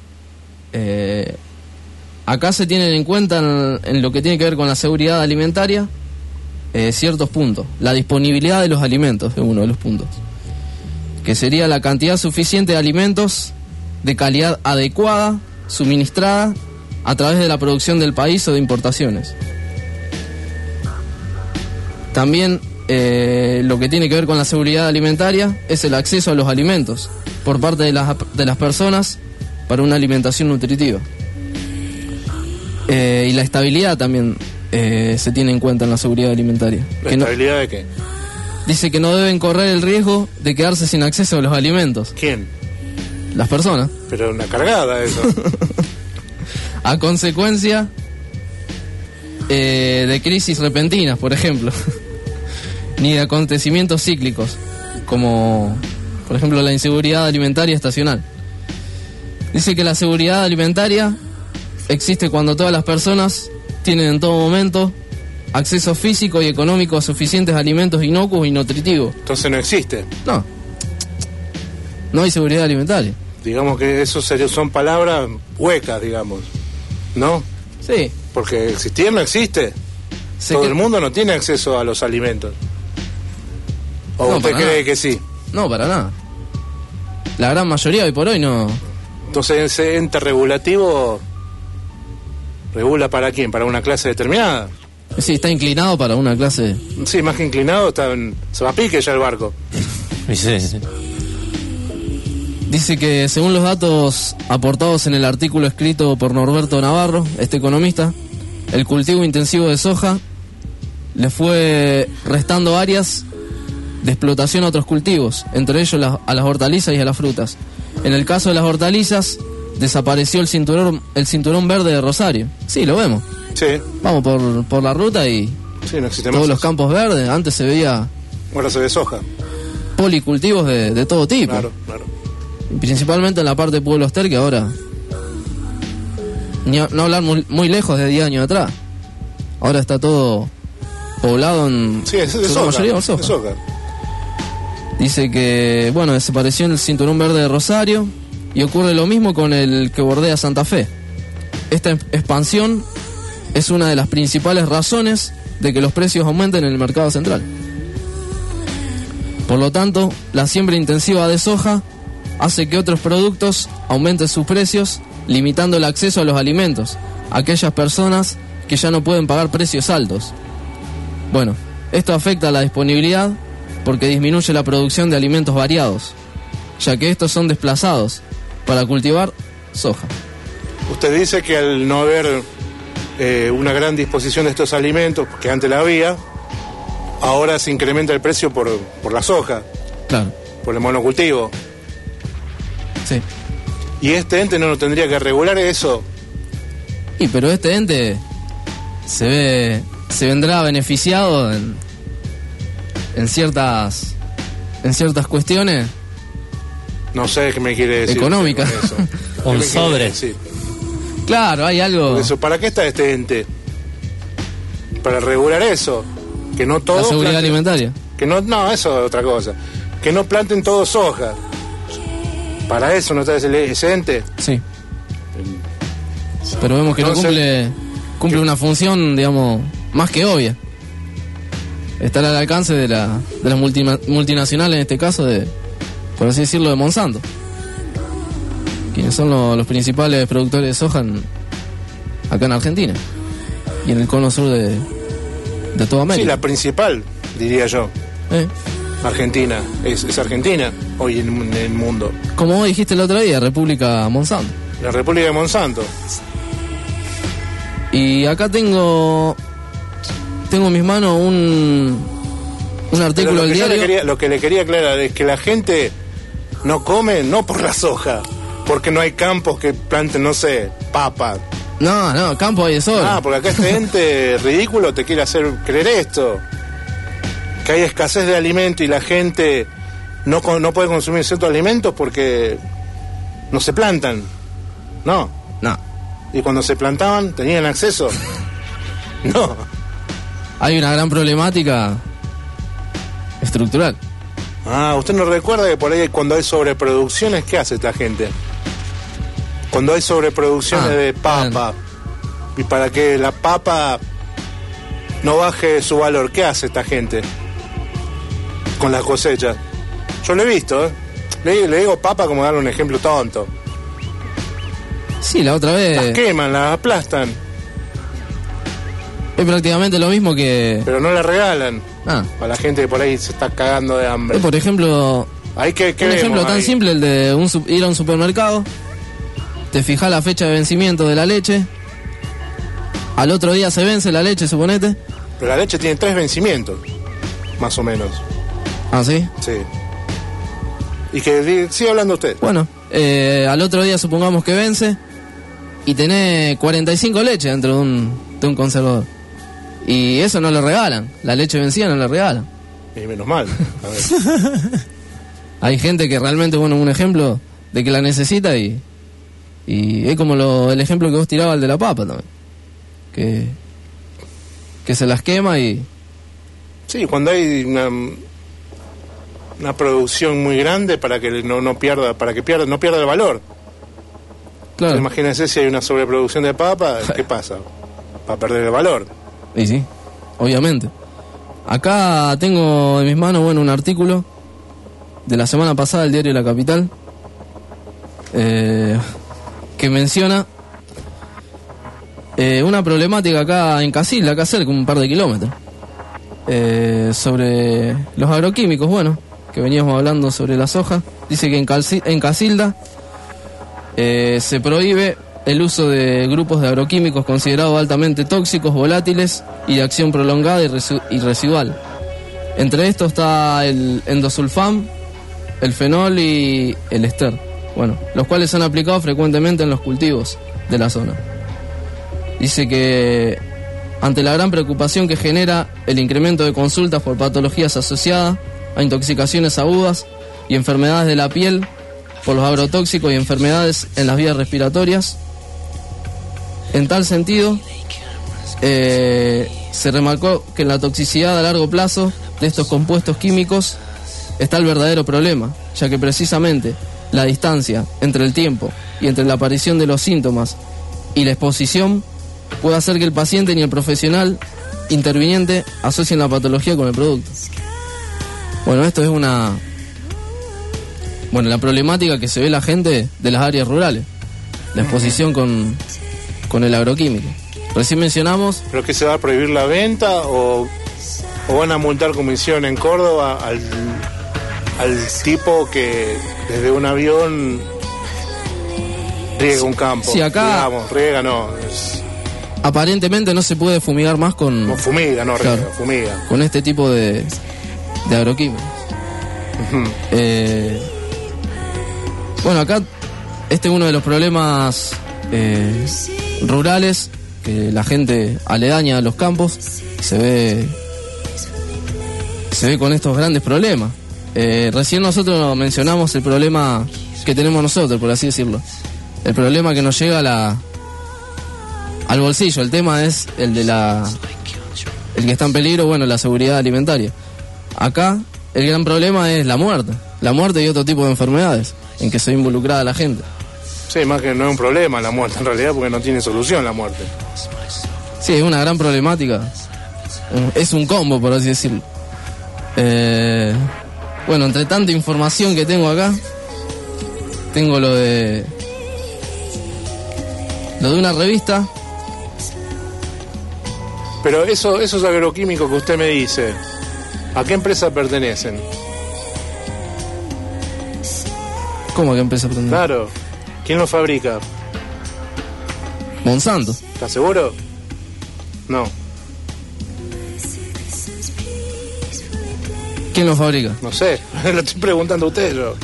Acá se tienen en cuenta en lo que tiene que ver con la seguridad alimentaria ciertos puntos. La disponibilidad de los alimentos es uno de los puntos, que sería la cantidad suficiente de alimentos de calidad adecuada suministrada a través de la producción del país o de importaciones. También lo que tiene que ver con la seguridad alimentaria es el acceso a los alimentos por parte de las personas para una alimentación nutritiva. Y la estabilidad también se tiene en cuenta en la seguridad alimentaria. ¿La estabilidad de qué? Dice que no deben correr el riesgo de quedarse sin acceso a los alimentos. ¿Quién? Las personas. Pero una cargada eso. A consecuencia de crisis repentinas, por ejemplo, ni de acontecimientos cíclicos, como Por ejemplo, la inseguridad alimentaria estacional. Dice que la seguridad alimentaria existe cuando todas las personas tienen en todo momento acceso físico y económico a suficientes alimentos inocuos y nutritivos. Entonces no existe. No hay seguridad alimentaria. Digamos que eso son palabras huecas, digamos, ¿no? Sí. Porque existir no existe. Todo el mundo no tiene acceso a los alimentos. ¿O No, usted para cree nada. que sí? No, para nada. La gran mayoría hoy por hoy no. Entonces ese ente regulativo regula para quién, para una clase determinada. Sí, está inclinado para una clase. Sí, más que inclinado, se va a pique ya el barco. Sí. Dice que según los datos aportados en el artículo escrito por Norberto Navarro, este economista, el cultivo intensivo de soja le fue restando áreas de explotación a otros cultivos, entre ellos a las hortalizas y a las frutas. En el caso de las hortalizas, desapareció el cinturón verde de Rosario. Sí, lo vemos. Sí. Vamos por la ruta y Sí, no existe todos más los eso. campos verdes. Antes se veía Ahora se ve soja. policultivos de todo tipo. Claro. Principalmente en la parte de Pueblo Ester, que ahora no hablar muy lejos de 10 años atrás. Ahora está todo poblado en Sí, es de su soja. mayoría por De soja. soja. Dice que, bueno, desapareció el cinturón verde de Rosario y ocurre lo mismo con el que bordea Santa Fe. Esta expansión es una de las principales razones de que los precios aumenten en el mercado central. Por lo tanto, la siembra intensiva de soja hace que otros productos aumenten sus precios, limitando el acceso a los alimentos a aquellas personas que ya no pueden pagar precios altos. Bueno, esto afecta a la disponibilidad porque disminuye la producción de alimentos variados, ya que estos son desplazados para cultivar soja. Usted dice que al no haber una gran disposición de estos alimentos, que antes la había, ahora se incrementa el precio por la soja, Claro. por el monocultivo. Sí. ¿Y este ente no lo tendría que regular eso? Y pero este ente se vendrá beneficiado en ciertas cuestiones. No sé qué me quiere decir. Económicas. Con eso. ¿Qué Un me quiere sobre. decir? Claro, hay algo. Por eso, ¿para qué está este ente? Para regular eso. Que no todos La seguridad planten- alimentaria. Que no, eso es otra cosa. Que no planten todo soja. Para eso no está ese ente. Sí. Pero vemos que Entonces, no cumple una función, digamos, más que obvia. Está al alcance de las multinacionales, en este caso, por así decirlo, de Monsanto. Quienes son los principales productores de soja acá en Argentina. Y en el cono sur de toda Sí, América. la principal, diría yo. Eh. Argentina. Es Argentina hoy en el mundo. Como vos dijiste el otro día, República Monsanto. La República de Monsanto. Y acá tengo en mis manos un artículo del diario. Lo que le quería aclarar es que la gente no come no por la soja, porque no hay campos que planten, no sé, papa. No, campo hay de sobra. Porque acá este ente ridículo te quiere hacer creer esto. Que hay escasez de alimento y la gente no puede consumir ciertos alimentos porque no se plantan. No. Y cuando se plantaban, ¿tenían acceso? No. Hay una gran problemática estructural. ¿Usted no recuerda que por ahí cuando hay sobreproducciones, qué hace esta gente? Cuando hay sobreproducciones de papa, y para que la papa no baje su valor, ¿qué hace esta gente con las cosechas? Yo lo he visto, ¿eh? Le digo papa como darle un ejemplo tonto. Sí, la otra vez. Las queman, las aplastan. Es prácticamente lo mismo que. Pero no la regalan. A la gente que por ahí se está cagando de hambre. Por ejemplo. Hay que un ejemplo tan simple, el de ir a un supermercado. Te fijas la fecha de vencimiento de la leche. Al otro día se vence la leche, suponete. Pero la leche tiene 3 vencimientos, más o menos. ¿Ah, sí? Sí. Y que siga hablando usted. Bueno, al otro día supongamos que vence y tenés 45 leches dentro de un conservador. Y eso no le regalan. La leche vencida no le regalan. Y menos mal. A ver. hay gente que realmente, bueno, un ejemplo de que la necesita y es como el ejemplo que vos tirabas, el de la papa también. Que se las quema y... Sí, cuando hay una producción muy grande para que no pierda el valor. Claro. Imagínense si hay una sobreproducción de papa, ¿qué pasa? Va a perder el valor. Y sí, obviamente. Acá tengo en mis manos, bueno, un artículo de la semana pasada del diario La Capital, que menciona una problemática acá en Casilda, acá cerca, un par de kilómetros, sobre los agroquímicos, bueno, que veníamos hablando sobre la soja. Dice que en Casilda se prohíbe el uso de grupos de agroquímicos considerados altamente tóxicos, volátiles y de acción prolongada y residual. Entre estos está el endosulfam, el fenol y el ester, bueno, los cuales se han aplicado frecuentemente en los cultivos de la zona. Dice que ante la gran preocupación que genera el incremento de consultas por patologías asociadas a intoxicaciones agudas y enfermedades de la piel por los agrotóxicos y enfermedades en las vías respiratorias, en tal sentido, se remarcó que en la toxicidad a largo plazo de estos compuestos químicos está el verdadero problema, ya que precisamente la distancia entre el tiempo y entre la aparición de los síntomas y la exposición puede hacer que el paciente ni el profesional interviniente asocien la patología con el producto. Bueno, esto es la problemática que se ve la gente de las áreas rurales, la exposición con el agroquímico. Recién mencionamos... ¿Pero que se va a prohibir la venta o van a multar, como hicieron en Córdoba, al tipo que desde un avión riega un campo? Sí, acá... Digamos, riega no... Aparentemente no se puede fumigar más con... No fumiga, no riega, claro, fumiga. Con este tipo de agroquímicos. Bueno, acá este es uno de los problemas rurales, que la gente aledaña a los campos se ve con estos grandes problemas. Recién nosotros mencionamos el problema que tenemos nosotros, por así decirlo. El problema que nos llega al bolsillo. El tema es el que está en peligro, bueno, la seguridad alimentaria. Acá el gran problema es la muerte y otro tipo de enfermedades en que se ve involucrada la gente. Sí, más que no es un problema la muerte en realidad, porque no tiene solución la muerte. Sí, es una gran problemática. Es un combo, por así decirlo. Bueno, entre tanta información que tengo acá, tengo lo de una revista. Pero esos agroquímicos que usted me dice, ¿a qué empresa pertenecen? ¿Cómo a qué empresa pertenecen? Claro, ¿quién los fabrica? Monsanto. ¿Estás seguro? No. ¿Quién los fabrica? No sé, lo estoy preguntando a usted yo.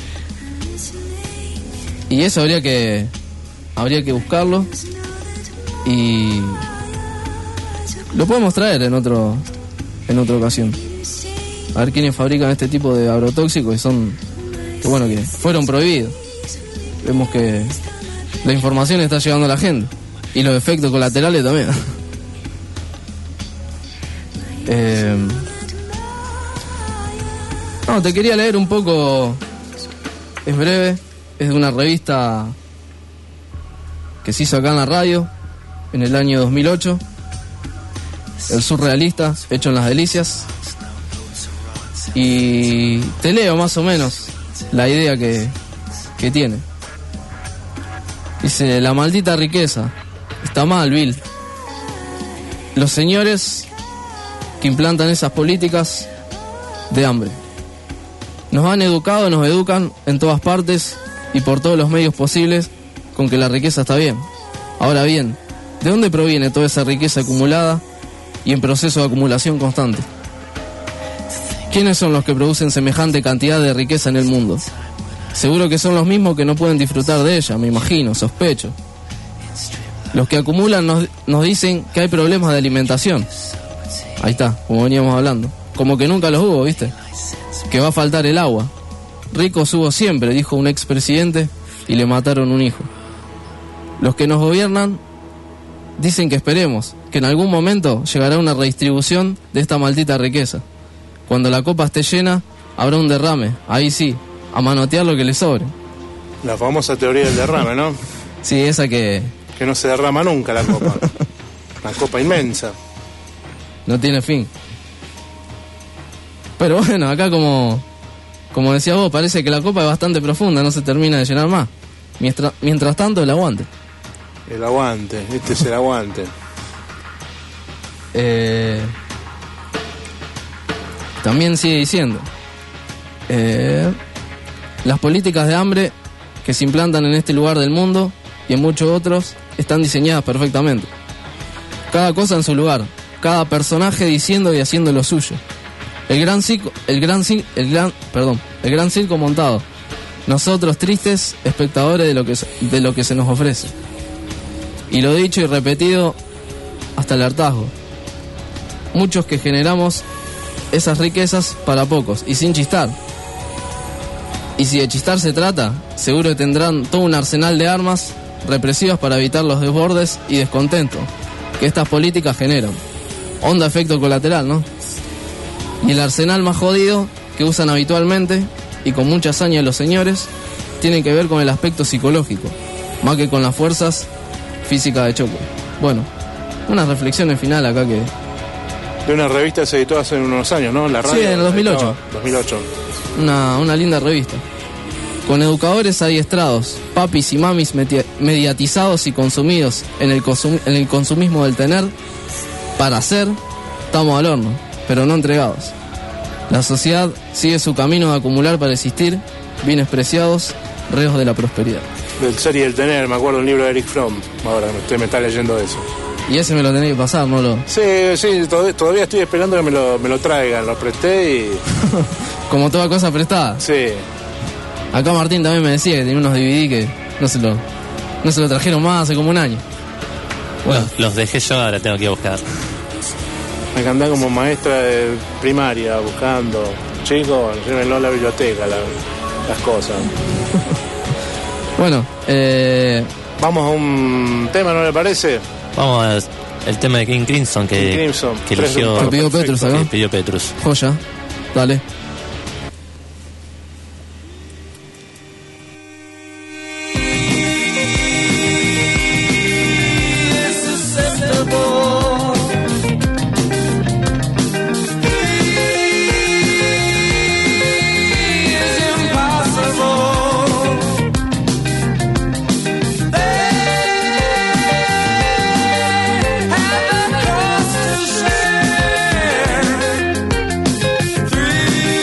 Y eso habría que buscarlo y lo podemos traer en otra ocasión. A ver quiénes fabrican este tipo de agrotóxicos que fueron prohibidos. Vemos que la información está llegando a la gente y los efectos colaterales también. Te quería leer un poco, es breve, es de una revista que se hizo acá en la radio en el año 2008, El Surrealista, hecho en Las Delicias, y te leo más o menos la idea que tiene. Dice: la maldita riqueza está mal, Bill. Los señores que implantan esas políticas de hambre nos han educado, nos educan en todas partes y por todos los medios posibles con que la riqueza está bien. Ahora bien, ¿de dónde proviene toda esa riqueza acumulada y en proceso de acumulación constante? ¿Quiénes son los que producen semejante cantidad de riqueza en el mundo? Seguro que son los mismos que no pueden disfrutar de ella, me imagino, sospecho. Los que acumulan nos dicen que hay problemas de alimentación. Ahí está, como veníamos hablando. Como que nunca los hubo, ¿viste? Que va a faltar el agua. ricos hubo siempre, dijo un expresidente, y le mataron un hijo. Los que nos gobiernan dicen que esperemos, que en algún momento llegará una redistribución de esta maldita riqueza. Cuando la copa esté llena, habrá un derrame, ahí sí, a manotear lo que le sobre. La famosa teoría del derrame, ¿no? Sí, esa que no se derrama nunca la copa. Una copa inmensa. No tiene fin. Pero bueno, acá como decías vos, parece que la copa es bastante profunda, no se termina de llenar más. Mientras tanto, el aguante. El aguante, este es el aguante. También sigue diciendo, las políticas de hambre que se implantan en este lugar del mundo y en muchos otros están diseñadas perfectamente. Cada cosa en su lugar, cada personaje diciendo y haciendo lo suyo. El gran circo montado. Nosotros tristes espectadores de lo que se nos ofrece. Y lo dicho y repetido hasta el hartazgo. Muchos que generamos esas riquezas para pocos y sin chistar. Y si de chistar se trata, seguro que tendrán todo un arsenal de armas represivas para evitar los desbordes y descontento que estas políticas generan. Onda efecto colateral, ¿no? Y el arsenal más jodido que usan habitualmente y con mucha hazaña los señores tiene que ver con el aspecto psicológico, más que con las fuerzas físicas de choque. Bueno, unas reflexiones final acá que... De una revista que se editó hace unos años, ¿no? La radio. Sí, en el 2008. 2008. Una linda revista. Con educadores adiestrados, papis y mamis mediatizados y consumidos en el consumismo del tener, para hacer, estamos al horno, pero no entregados. La sociedad sigue su camino de acumular para existir, bienes preciados, reos de la prosperidad. Del ser y del tener, me acuerdo un libro de Eric Fromm, ahora usted me está leyendo eso. Y ese me lo tenía que pasar, ¿no? Sí, todavía estoy esperando que me lo traigan, lo presté y... Como toda cosa prestada. Sí. Acá Martín también me decía que tenía unos DVD que no se lo trajeron más hace como un año. Bueno, los dejé yo, ahora tengo que ir a buscar. Me andaba como maestra de primaria buscando. Chicos, llévenlo a la biblioteca, las cosas. Bueno, vamos a un tema, ¿no le parece? Vamos al tema de King Crimson que eligió. Que pidió Petrus acá. Que pidió Petrus. Joya, dale. Three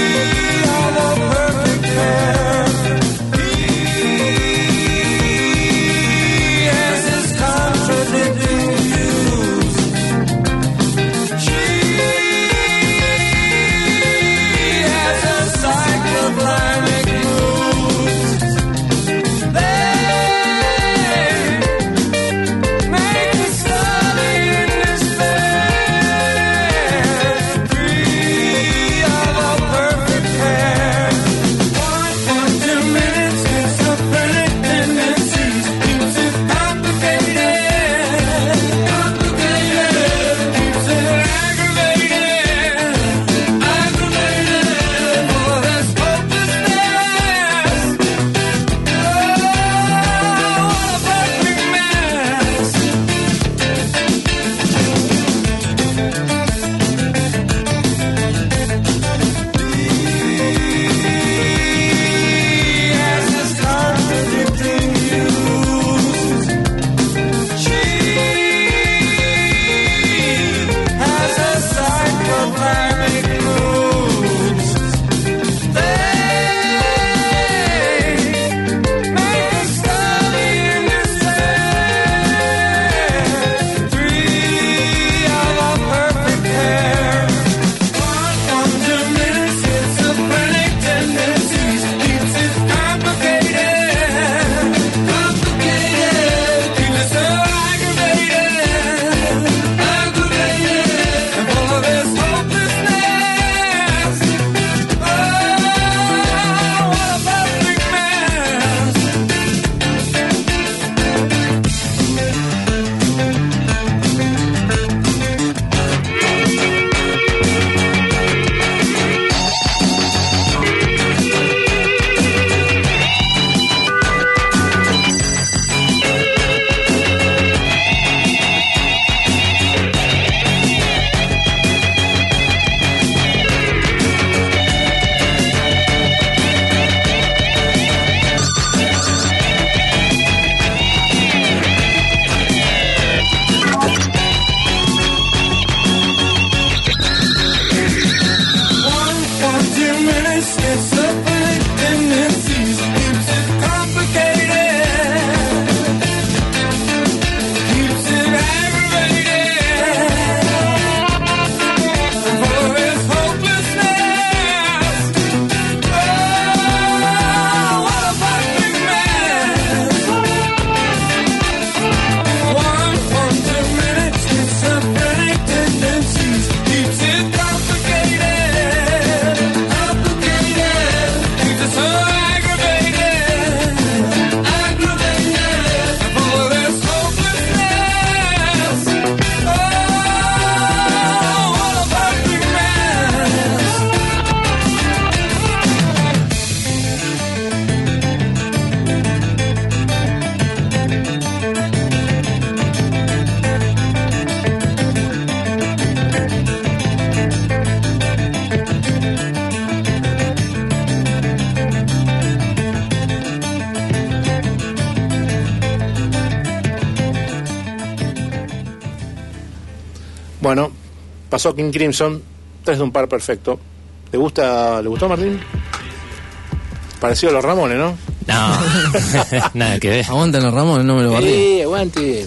Bueno, pasó King Crimson, 3 de un par perfecto. ¿Le gustó a Martín? Parecido a los Ramones, ¿no? No, nada que ver. Aguanten los Ramones, no me lo guardé. Sí, aguante.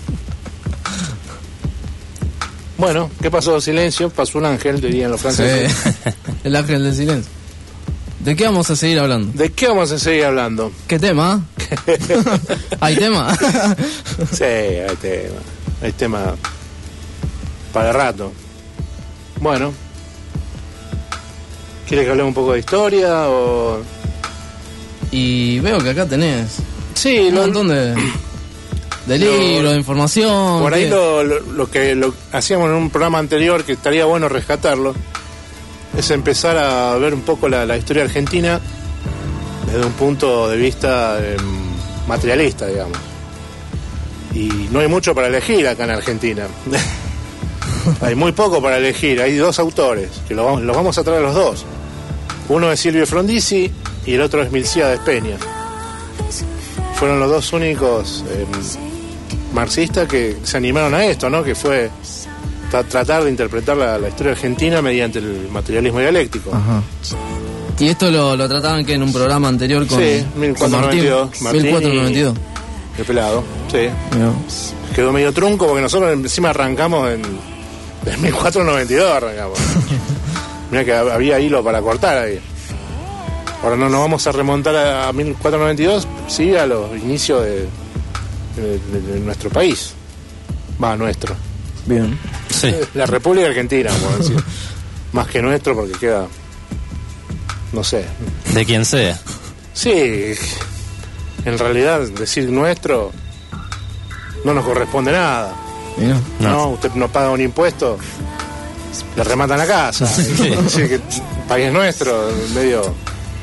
Bueno, ¿qué pasó? Silencio, pasó un ángel, dirían los franceses. Sí. El ángel del silencio. ¿De qué vamos a seguir hablando? ¿De qué vamos a seguir hablando? ¿Qué tema? ¿Hay tema? Sí, hay tema. Hay tema para rato. Bueno, ¿quieres que hablemos un poco de historia o...? Y veo que acá tenés sí, un montón de libros, de información. Por ahí lo que hacíamos en un programa anterior, que estaría bueno rescatarlo, es empezar a ver un poco la historia argentina desde un punto de vista materialista, digamos. Y no hay mucho para elegir acá en Argentina. Hay muy poco para elegir. Hay 2 autores, que los vamos a traer los 2. Uno es Silvio Frondizi y el otro es Milcíades Peña. Fueron los 2 únicos marxistas que se animaron a esto, ¿no? Que fue tratar de interpretar la historia argentina mediante el materialismo dialéctico. Ajá. Y esto lo trataban que en un programa anterior con, sí, 1492. Martín, 1492. De pelado, sí. No. Quedó medio trunco porque nosotros encima arrancamos en 1492 arrancamos. Mirá que había hilo para cortar ahí. Ahora no nos vamos a remontar a 1492, sí, a los inicios de nuestro país. Va, nuestro. Bien. Sí. La República Argentina, vamos a decir. Más que nuestro porque queda, no sé. De quien sea. Sí, en realidad decir nuestro no nos corresponde nada. No, usted no paga un impuesto, le rematan la casa. Sí. Decir que el país es nuestro, medio...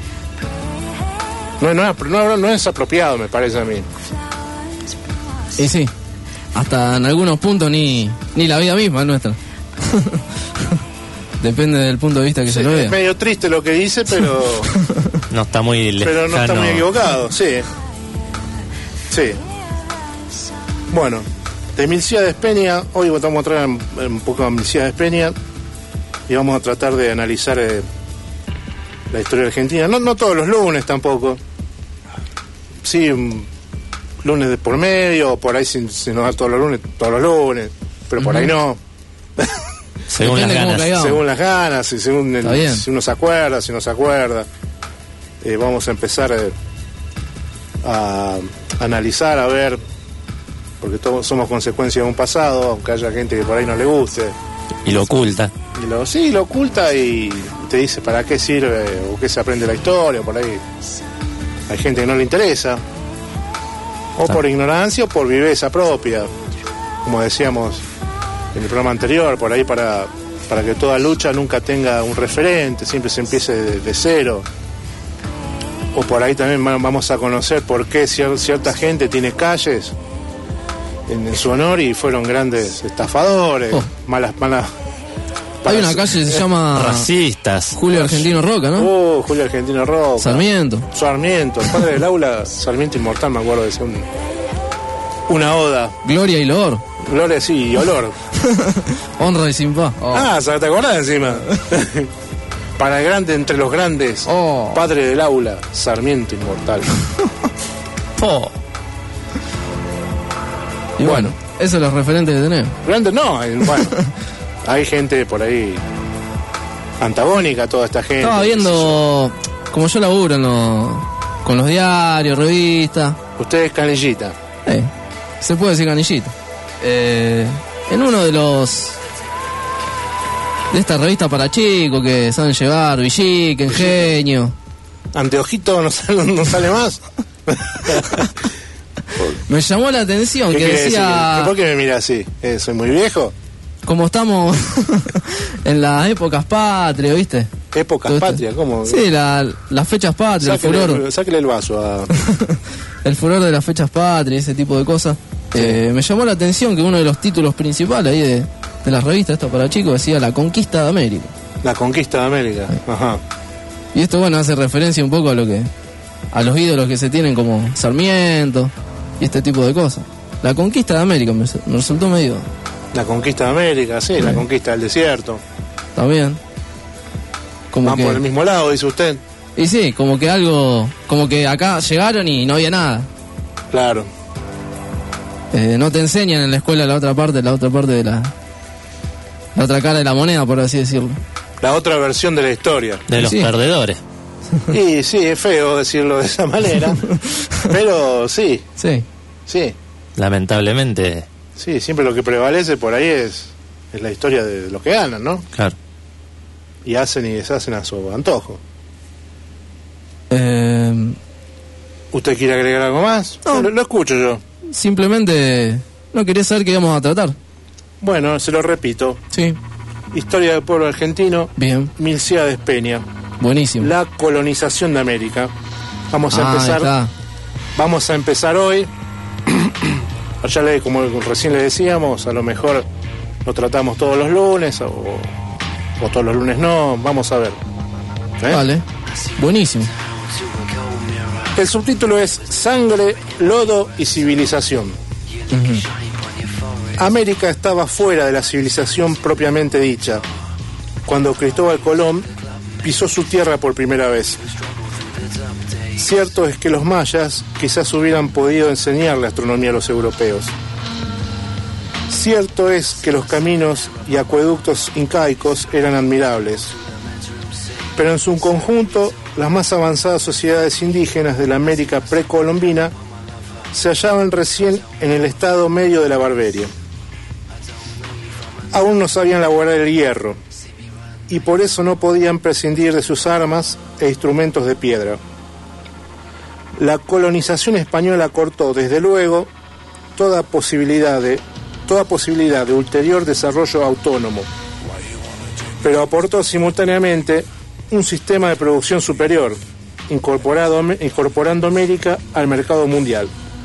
No es apropiado, me parece a mí. Y sí, hasta en algunos puntos ni la vida misma es nuestra. Depende del punto de vista que se lo vea. Es medio triste lo que dice, pero... no está muy lejano. Pero no está muy equivocado, sí. Sí. Bueno, de Milcíades Peña, hoy vamos a traer un poco a Milcíades Peña y vamos a tratar de analizar la historia argentina. No todos los lunes tampoco. Sí, lunes de por medio, por ahí si nos da todos los lunes, pero por ahí no. Según las ganas. Según las ganas, y según si uno se acuerda, si no se acuerda. Vamos a empezar a analizar, a ver, porque todos somos consecuencia de un pasado, aunque haya gente que por ahí no le guste. Y lo oculta. Lo oculta y te dice para qué sirve o qué se aprende la historia, por ahí. Hay gente que no le interesa, o por ignorancia o por viveza propia, como decíamos en el programa anterior, por ahí para que toda lucha nunca tenga un referente, siempre se empiece de cero. O por ahí también vamos a conocer por qué cierta gente tiene calles en su honor y fueron grandes estafadores, malas. Hay una calle que se llama... Racistas. Julio Argentino Roca, ¿no? Julio Argentino Roca. Sarmiento, el padre del aula, Sarmiento Inmortal, me acuerdo de ser una oda. Gloria y Loor. Gloria, sí, y olor. Honra y sin paz. ¿Te acordás encima? Para el grande entre los grandes, padre del aula, Sarmiento Inmortal. Y bueno, esos son los referentes que tenemos. Grandes no, bueno. Hay gente por ahí antagónica a toda esta gente. Estaba viendo, como yo laburo con los diarios, revistas. Usted es canillita. Se puede decir canillita. En uno de estas revistas para chicos que saben llevar, Villique, Ingenio. Anteojito no sale más. Me llamó la atención que decía... ¿Por qué me mira así? ¿Soy muy viejo? Como estamos en las épocas patrias, ¿viste? ¿Épocas patrias? ¿Cómo? Sí, las fechas patrias, el furor. Sáquele el vaso el furor de las fechas patrias, ese tipo de cosas. Sí. Me llamó la atención que uno de los títulos principales ahí de las revistas, esto para chicos, decía La Conquista de América. La Conquista de América, ajá. Y esto, bueno, hace referencia un poco a los ídolos que se tienen como Sarmiento y este tipo de cosas. La Conquista de América me resultó medio La conquista de América, sí, la conquista del desierto. Está bien. Van por el mismo lado, dice usted. Y sí, como que acá llegaron y no había nada. Claro. No te enseñan en la escuela la otra parte de la otra cara de la moneda, por así decirlo. La otra versión de la historia. De los perdedores. Y sí, es feo decirlo de esa manera, pero sí. Sí. Sí. Lamentablemente. Sí, siempre lo que prevalece por ahí es la historia de los que ganan, ¿no? Claro. Y hacen y deshacen a su antojo. ¿Usted quiere agregar algo más? No. Lo escucho yo. Simplemente no quería saber qué íbamos a tratar. Bueno, se lo repito. Sí. Historia del pueblo argentino. Bien. Milciades Peña. Buenísimo. La colonización de América. Vamos a empezar. Está. Vamos a empezar hoy. Ya como recién le decíamos, a lo mejor lo tratamos todos los lunes o todos los lunes no. Vamos a ver. Vale. Buenísimo. El subtítulo es Sangre, Lodo y Civilización. Uh-huh. América estaba fuera de la civilización propiamente dicha cuando Cristóbal Colón pisó su tierra por primera vez. Cierto es que los mayas quizás hubieran podido enseñarle astronomía a los europeos. Cierto es que los caminos y acueductos incaicos eran admirables. Pero en su conjunto, las más avanzadas sociedades indígenas de la América precolombina se hallaban recién en el estado medio de la barbarie. Aún no sabían elaborar el hierro, y por eso no podían prescindir de sus armas e instrumentos de piedra. La colonización española cortó, desde luego, toda posibilidad de ulterior desarrollo autónomo, pero aportó simultáneamente un sistema de producción superior, incorporando América al mercado mundial.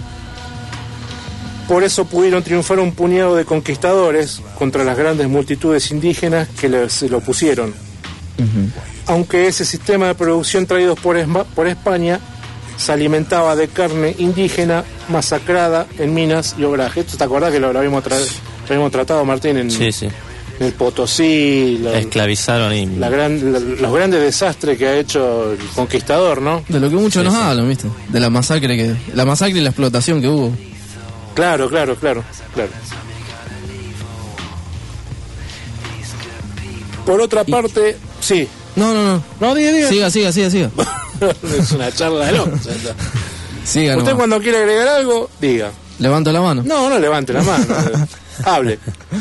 Por eso pudieron triunfar un puñado de conquistadores contra las grandes multitudes indígenas que se lo opusieron. Uh-huh. Aunque ese sistema de producción traído por España se alimentaba de carne indígena masacrada en minas y obraje. ¿Te acordás que lo habíamos tratado, Martín, en el Potosí? Esclavizaron y... los grandes desastres que ha hecho el conquistador, ¿no? De lo que muchos nos hablan, ¿viste? De la masacre y la explotación que hubo. Claro. Por otra parte, sí. No. No, diga. Siga. Es una charla de locos. Siga. Usted cuando quiere agregar algo, diga. ¿Levanto la mano? No levante la mano. Hable.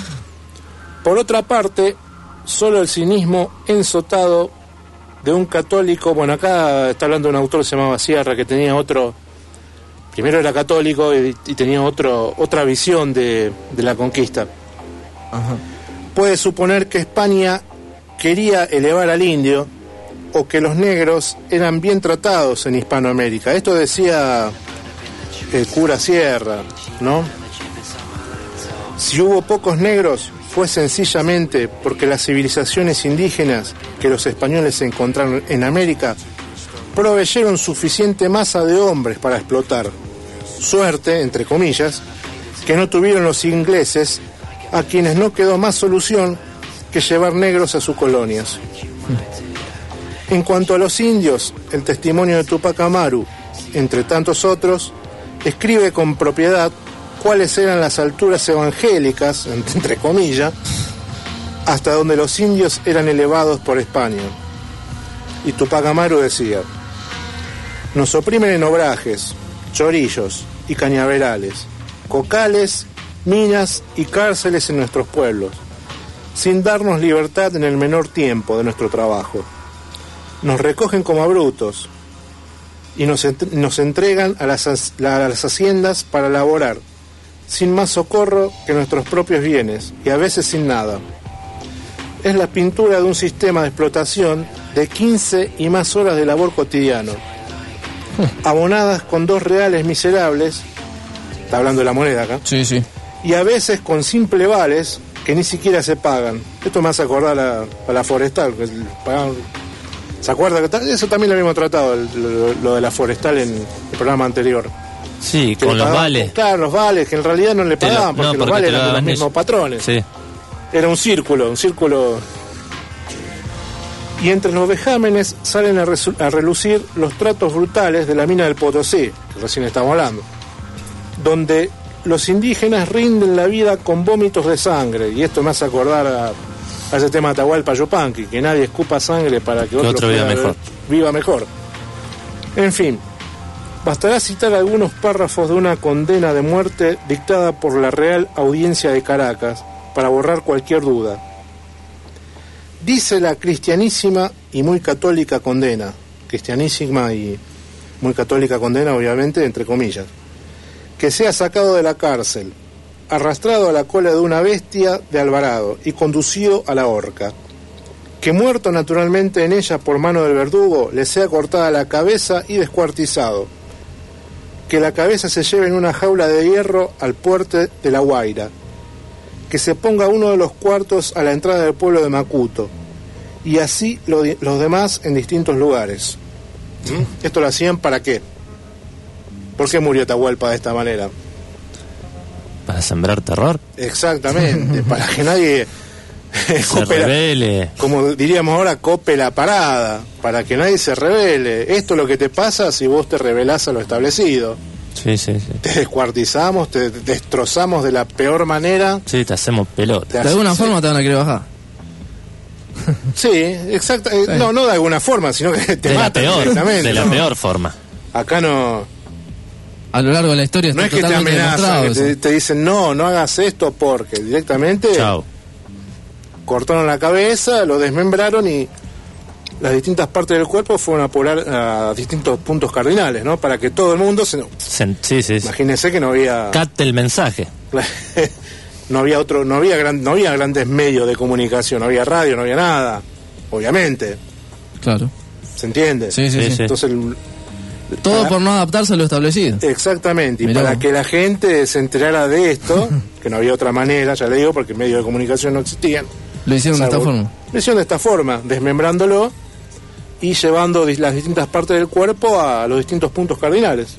Por otra parte, solo el cinismo ensotado de un católico, bueno, acá está hablando de un autor que se llamaba Sierra, que tenía primero era católico y tenía otra visión de la conquista. Ajá. Puede suponer que España quería elevar al indio o que los negros eran bien tratados en Hispanoamérica. Esto decía el cura Sierra, ¿no? Si hubo pocos negros fue sencillamente porque las civilizaciones indígenas que los españoles encontraron en América proveyeron suficiente masa de hombres para explotar. Suerte, entre comillas, que no tuvieron los ingleses, a quienes no quedó más solución que llevar negros a sus colonias. En cuanto a los indios, el testimonio de Tupac Amaru, entre tantos otros, escribe con propiedad cuáles eran las alturas evangélicas, entre comillas, hasta donde los indios eran elevados por España. Y Tupac Amaru decía: nos oprimen en obrajes, chorillos y cañaverales, cocales, minas y cárceles en nuestros pueblos, sin darnos libertad en el menor tiempo de nuestro trabajo. Nos recogen como a brutos y nos entregan a las haciendas para laborar, sin más socorro que nuestros propios bienes, y a veces sin nada. Es la pintura de un sistema de explotación de 15 y más horas de labor cotidiano, abonadas con 2 reales miserables, está hablando de la moneda acá, sí, y a veces con simple vales que ni siquiera se pagan. Esto me hace acordar a la forestal, que pagaban. ¿Se acuerda? Eso también lo habíamos tratado, lo de la forestal en el programa anterior. Sí, con los vales. Claro, los vales, que en realidad no le pagaban, porque los vales eran de los mismos patrones. Sí. Era un círculo. Y entre los vejámenes salen a relucir los tratos brutales de la mina del Potosí, que recién estamos hablando, donde los indígenas rinden la vida con vómitos de sangre, y esto me hace acordar a ese tema de Atahualpa Yupanqui, que nadie escupa sangre para que otro viva mejor. En fin, bastará citar algunos párrafos de una condena de muerte dictada por la Real Audiencia de Caracas para borrar cualquier duda. Dice la cristianísima y muy católica condena, cristianísima y muy católica condena, obviamente, entre comillas, que sea sacado de la cárcel, arrastrado a la cola de una bestia de Alvarado y conducido a la horca, que muerto naturalmente en ella por mano del verdugo, le sea cortada la cabeza y descuartizado, que la cabeza se lleve en una jaula de hierro al puerto de La Guaira, que se ponga uno de los cuartos a la entrada del pueblo de Macuto, y así los demás en distintos lugares. ¿Esto lo hacían para qué? ¿Por qué murió Atahualpa de esta manera? ¿Para sembrar terror? Exactamente, para que nadie se rebele. Como diríamos ahora, cope la parada, para que nadie se rebele. Esto es lo que te pasa si vos te rebelás a lo establecido. Sí. Te descuartizamos, te destrozamos de la peor manera. Sí, te hacemos pelota. De alguna forma te van a querer bajar. Sí, exacto. No de alguna forma, sino que te matan directamente. De la peor forma. Acá no. A lo largo de la historia no es que te amenazan, que te dicen no hagas esto porque directamente. Chao. Cortaron la cabeza, lo desmembraron y las distintas partes del cuerpo fueron a poblar a distintos puntos cardinales, ¿no? Para que todo el mundo sí. Imagínense que no había. Capte el mensaje. No había grandes medios de comunicación, no había radio, no había nada, obviamente. Claro. ¿Se entiende? Sí. Entonces todo por no adaptarse a lo establecido. Exactamente, y para que la gente se enterara de esto, que no había otra manera, ya le digo, porque medios de comunicación no existían. Lo hicieron de esta forma. Lo hicieron de esta forma, desmembrándolo y llevando las distintas partes del cuerpo a los distintos puntos cardinales.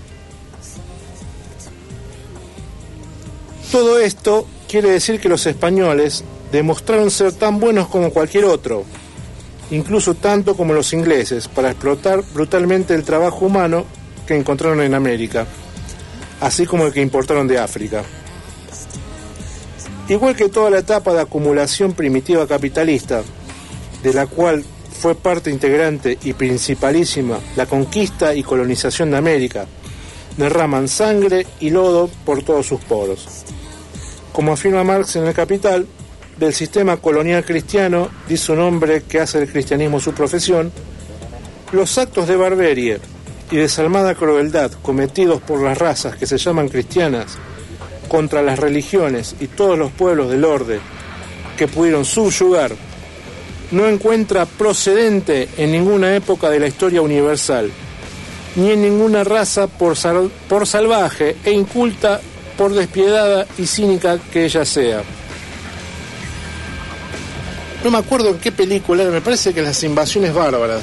Todo esto quiere decir que los españoles demostraron ser tan buenos como cualquier otro, incluso tanto como los ingleses, para explotar brutalmente el trabajo humano que encontraron en América, así como el que importaron de África. Igual que toda la etapa de acumulación primitiva capitalista, de la cual fue parte integrante y principalísima la conquista y colonización de América, derraman sangre y lodo por todos sus poros. Como afirma Marx en El Capital, del sistema colonial cristiano, dice un hombre que hace del cristianismo su profesión, los actos de barbarie y desalmada crueldad cometidos por las razas que se llaman cristianas contra las religiones y todos los pueblos del orbe que pudieron subyugar, no encuentra procedente en ninguna época de la historia universal, ni en ninguna raza por salvaje e inculta, por despiadada y cínica que ella sea. No me acuerdo en qué película era, me parece que Las Invasiones Bárbaras.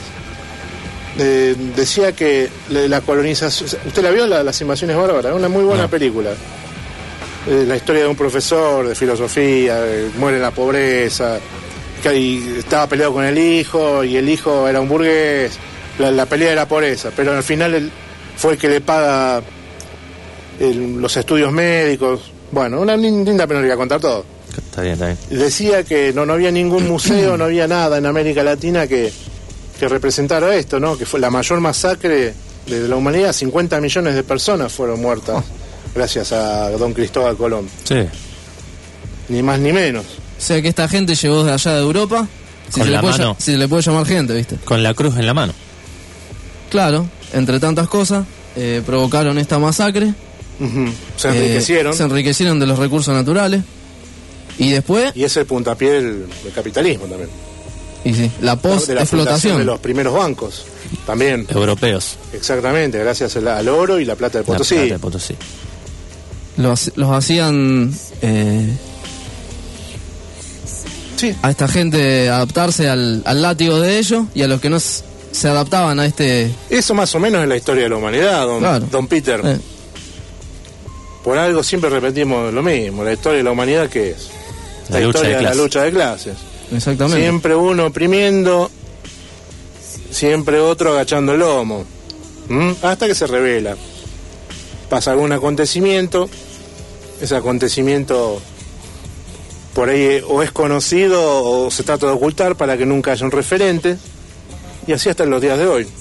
Decía que la colonización... ¿Usted la vio, Las Invasiones Bárbaras? Es una muy buena película. La historia de un profesor de filosofía, muere en la pobreza, y estaba peleado con el hijo, y el hijo era un burgués. La pelea era por esa, pero al final él fue el que le paga los estudios médicos. Bueno, una linda, pero no voy a contar todo. Está bien. Decía que no había ningún museo, no había nada en América Latina que representara esto, ¿no? Que fue la mayor masacre de la humanidad. 50 millones de personas fueron muertas gracias a don Cristóbal Colón. Sí. Ni más ni menos. O sea que esta gente llegó de allá de Europa, si se le puede llamar gente, ¿viste? Con la cruz en la mano. Claro, entre tantas cosas, provocaron esta masacre. Se enriquecieron. Se enriquecieron de los recursos naturales. Y después... Y es el puntapié del capitalismo también. Y sí, la post-explotación de los primeros bancos también. Europeos. Exactamente, gracias al oro y la plata del Potosí. La plata del Potosí. Los hacían... Sí. A esta gente adaptarse al látigo de ellos, y a los que no se adaptaban a este... Eso más o menos es la historia de la humanidad, don Peter. Por algo siempre repetimos lo mismo, la historia de la humanidad, ¿qué es? La historia de la lucha de clases. Exactamente. Siempre uno oprimiendo, siempre otro agachando el lomo, hasta que se revela. Pasa algún acontecimiento, ese acontecimiento por ahí o es conocido o se trata de ocultar para que nunca haya un referente, y así hasta en los días de hoy.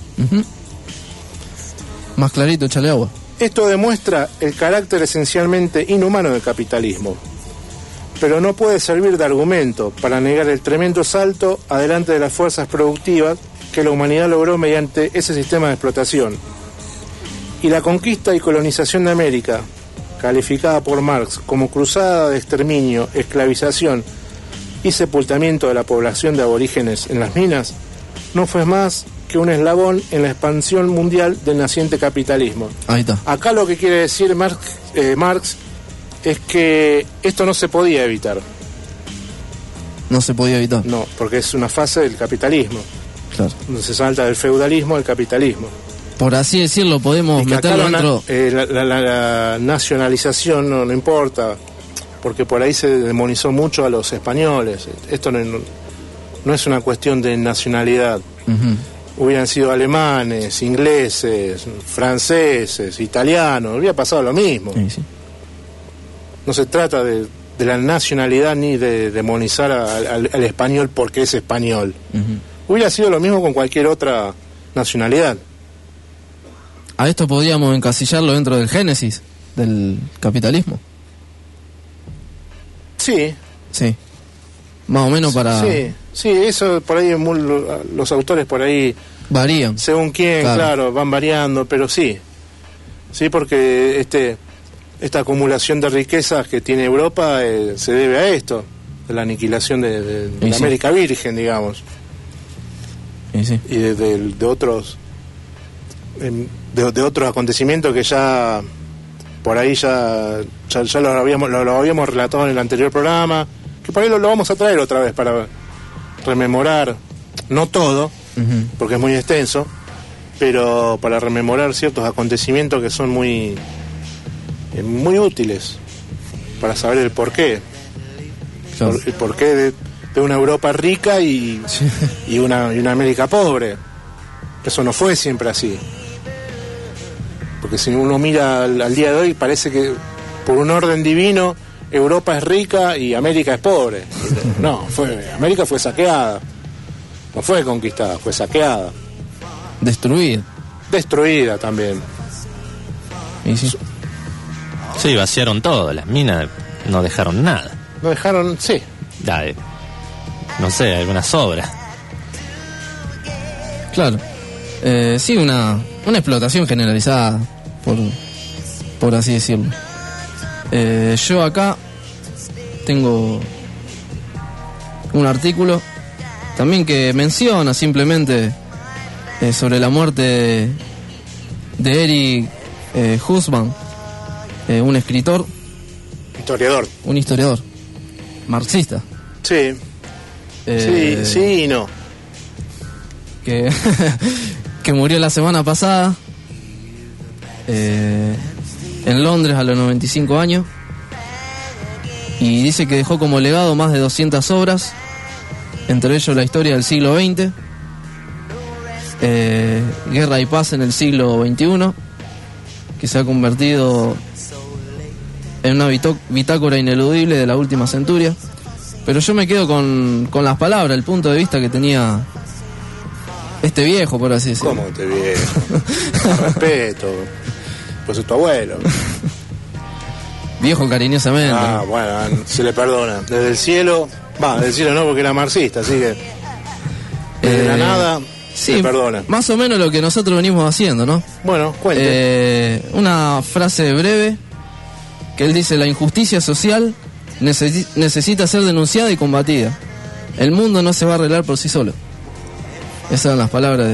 Más clarito, échale agua. Esto demuestra el carácter esencialmente inhumano del capitalismo, pero no puede servir de argumento para negar el tremendo salto adelante de las fuerzas productivas que la humanidad logró mediante ese sistema de explotación. Y la conquista y colonización de América, calificada por Marx como cruzada de exterminio, esclavización y sepultamiento de la población de aborígenes en las minas, no fue más que un eslabón en la expansión mundial del naciente capitalismo. Ahí está. Acá lo que quiere decir Marx es que esto no se podía evitar. No se podía evitar. No, porque es una fase del capitalismo. Claro. Donde se salta del feudalismo al capitalismo. Por así decirlo, podemos meterlo dentro. La nacionalización no importa, porque por ahí se demonizó mucho a los españoles. Esto no es una cuestión de nacionalidad. Hubieran sido alemanes, ingleses, franceses, italianos, hubiera pasado lo mismo. Sí. No se trata de la nacionalidad ni de demonizar al español porque es español. Hubiera sido lo mismo con cualquier otra nacionalidad. A esto podríamos encasillarlo dentro del génesis del capitalismo. Sí. Más o menos para... Sí, eso por ahí, los autores por ahí... Varían. Según quién, claro, van variando, pero sí. Sí, porque esta acumulación de riquezas que tiene Europa se debe a esto, de la aniquilación de la América Virgen, digamos. Y de otros... De otros acontecimientos que ya por ahí ya lo habíamos relatado en el anterior programa, que por ahí lo vamos a traer otra vez para rememorar, no todo, porque es muy extenso, pero para rememorar ciertos acontecimientos que son muy útiles para saber el porqué. Claro. El porqué de una Europa rica y una América pobre. Eso no fue siempre así. Porque si uno mira al día de hoy, parece que por un orden divino Europa es rica y América es pobre. No, América fue saqueada. No fue conquistada, fue saqueada. Destruida también. Sí, vaciaron todo. Las minas no dejaron nada. No dejaron, sí. No sé, algunas obras. Claro. Sí, una explotación generalizada, por así decirlo. Yo acá tengo un artículo también que menciona simplemente sobre la muerte de Eric Hobsbawm, un escritor. Un historiador. Marxista. Sí. Sí y no. Que murió la semana pasada en Londres a los 95 años, y dice que dejó como legado más de 200 obras, entre ellos la historia del siglo XX, Guerra y Paz en el siglo XXI, que se ha convertido en una bitácora ineludible de la última centuria. Pero yo me quedo con las palabras, el punto de vista que tenía este viejo, por así decirlo. ¿Cómo este viejo? Respeto. Pues es tu abuelo. Viejo cariñosamente. Bueno, se le perdona. Desde el cielo, desde el cielo no, porque era marxista, así que desde la nada se le perdona. Más o menos lo que nosotros venimos haciendo, ¿no? Bueno, cuente. Una frase breve que él dice: la injusticia social necesita ser denunciada y combatida. El mundo no se va a arreglar por sí solo. Esas eran las palabras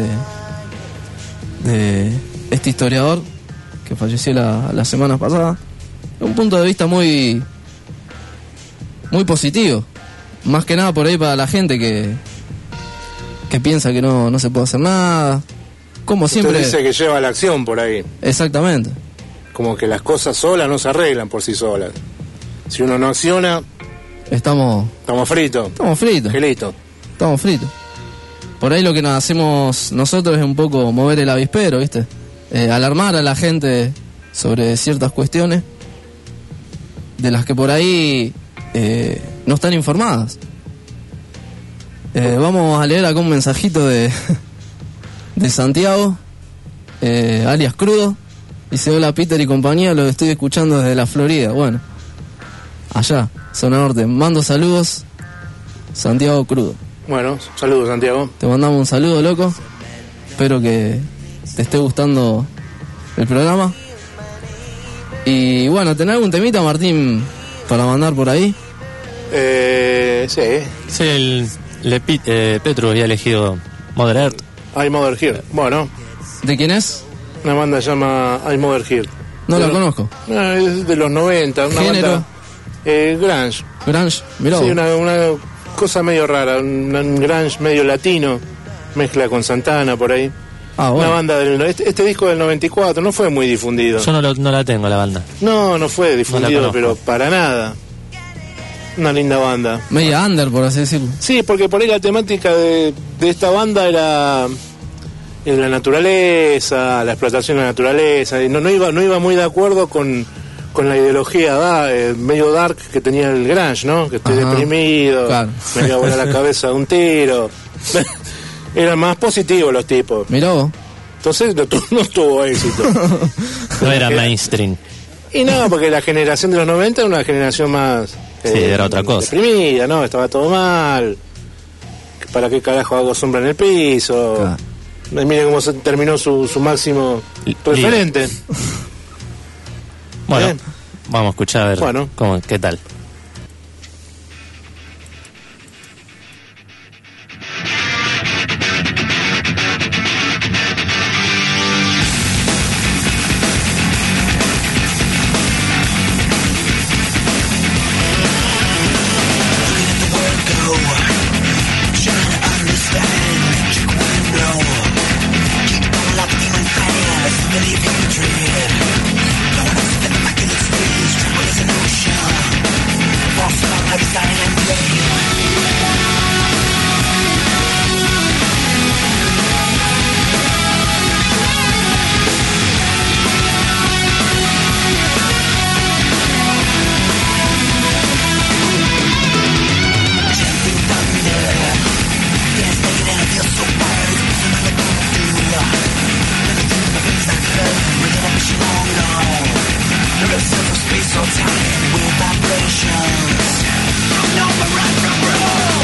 de este historiador que falleció la semana pasada. Un punto de vista muy positivo, más que nada por ahí para la gente que piensa que no se puede hacer nada, como siempre. Usted dice que lleva la acción por ahí. Exactamente. como que las cosas solas no se arreglan por sí solas. Si uno no acciona, estamos fritos. Estamos fritos. Gelito. Estamos fritos. Por ahí lo que nos hacemos nosotros es un poco mover el avispero, ¿viste? Alarmar a la gente sobre ciertas cuestiones de las que por ahí no están informadas. Vamos a leer acá un mensajito de Santiago, alias Crudo. Dice: hola Peter y compañía, lo estoy escuchando desde la Florida. Bueno, allá, zona norte. Mando saludos, Santiago Crudo. Bueno, saludos Santiago. Te mandamos un saludo, loco. Espero que te esté gustando el programa. Y bueno, ¿tenés algún temita, Martín, para mandar por ahí? Sí. Sí, Petru había elegido Mother Earth. I Mother Earth. Bueno. ¿De quién es? Una banda se llama I Mother Earth. No la conozco. No, es de los 90. Una ¿Género? banda grunge. Grunge, mirá. Sí, una cosa medio rara, un grunge medio latino, mezcla con Santana por ahí. Bueno. Una banda este disco del 94 no fue muy difundido. Yo no la tengo, la banda. No fue difundido, No pero para nada. Una linda banda. Media under, por así decirlo. Sí, porque por ahí la temática de esta banda era la naturaleza, la explotación de la naturaleza. No iba muy de acuerdo con la ideología medio dark que tenía el grunge, ¿no? Que estoy deprimido, claro. me iba a volar la cabeza de un tiro. Eran más positivos los tipos. Mirá vos. Entonces no tuvo éxito. No era mainstream. Y no, porque la generación de los 90 era una generación más... sí, era otra cosa. Deprimida, ¿no? Estaba todo mal. ¿Para qué carajo hago sombra en el piso? Claro. Y miren cómo se terminó su máximo referente. Bueno, vamos a escuchar a ver qué tal. Space or time with vibrations. No, we're right from wrong.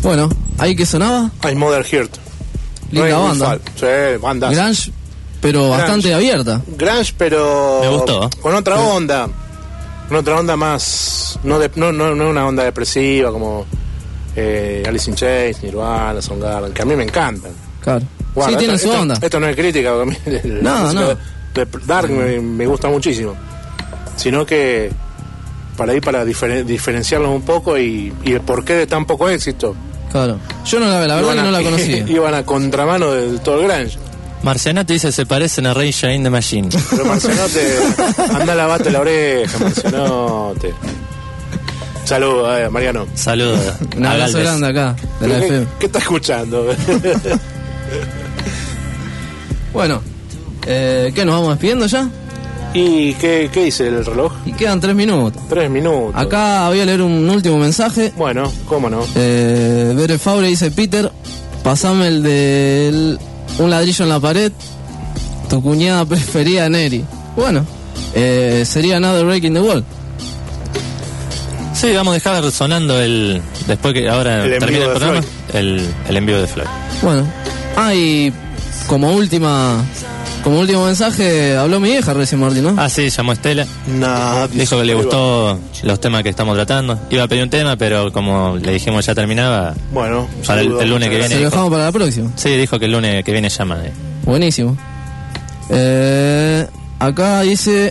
Bueno, ¿ahí qué sonaba? Hay Mother Heart. Linda banda. Sí, bandas. Grunge, pero bastante abierta. Grunge, pero me gustó. Con otra onda. Con otra onda más... No una onda depresiva como Alice in Chains, Nirvana, Soundgarden, que a mí me encantan. Claro. Guarda, sí, tiene su onda. Esto no es crítica, a mí No. de Dark me gusta muchísimo. Sino que para diferenciarlos un poco y el porqué de tan poco éxito. Claro. Yo la verdad que no la conocía. Iban a contramano de todo el grunge. Marcianote dice se parecen a Rage Against the Machine. Pero Marcianote, anda, lavate la oreja, Marcianote. Saludos, Mariano. Saludos. Un abrazo grande acá, de la FM. ¿Qué está escuchando? Bueno, ¿qué, nos vamos despidiendo ya? ¿Y qué dice el reloj? Y quedan 3 minutos. 3 minutos. Acá voy a leer un último mensaje. Bueno, cómo no. Bere Faure dice: Peter, pasame el de un ladrillo en la pared. Tu cuñada prefería a Neri. Bueno, sería Another Break in the Wall. Sí, vamos a dejar sonando después que ahora termine el programa, el envío de Floyd. Bueno, y como último mensaje, habló mi vieja recién, Martín, ¿no? Ah, sí, llamó Estela. No, dijo que le gustó los temas que estamos tratando. Iba a pedir un tema, pero como le dijimos ya terminaba. Bueno, para el lunes que viene. ¿Se lo dejamos para la próxima? Sí, dijo que el lunes que viene llama. Buenísimo. Acá dice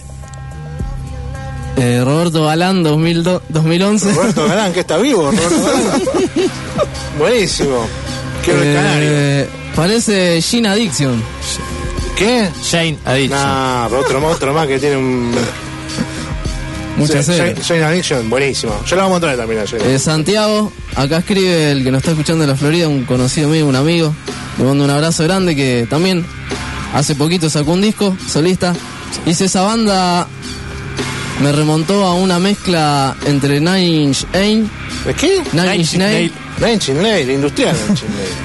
Roberto Galán 2011. Roberto Galán, que está vivo, Roberto Galán. Buenísimo. Quiero el canario. Parece Gene Addiction. ¿Qué? Jane Addiction. Nah, otro más que tiene un... Muchas series. Jane Addiction, buenísimo. Yo la vamos a traer también a Jane. Santiago, acá escribe el que nos está escuchando de la Florida, un conocido mío, un amigo. Le mando un abrazo grande, que también hace poquito sacó un disco solista. Dice: esa banda me remontó a una mezcla entre Nine Inch Nails. ¿De qué? Nine Inch Nails. Nine Inch Nails, industrial Nine Inch Nails.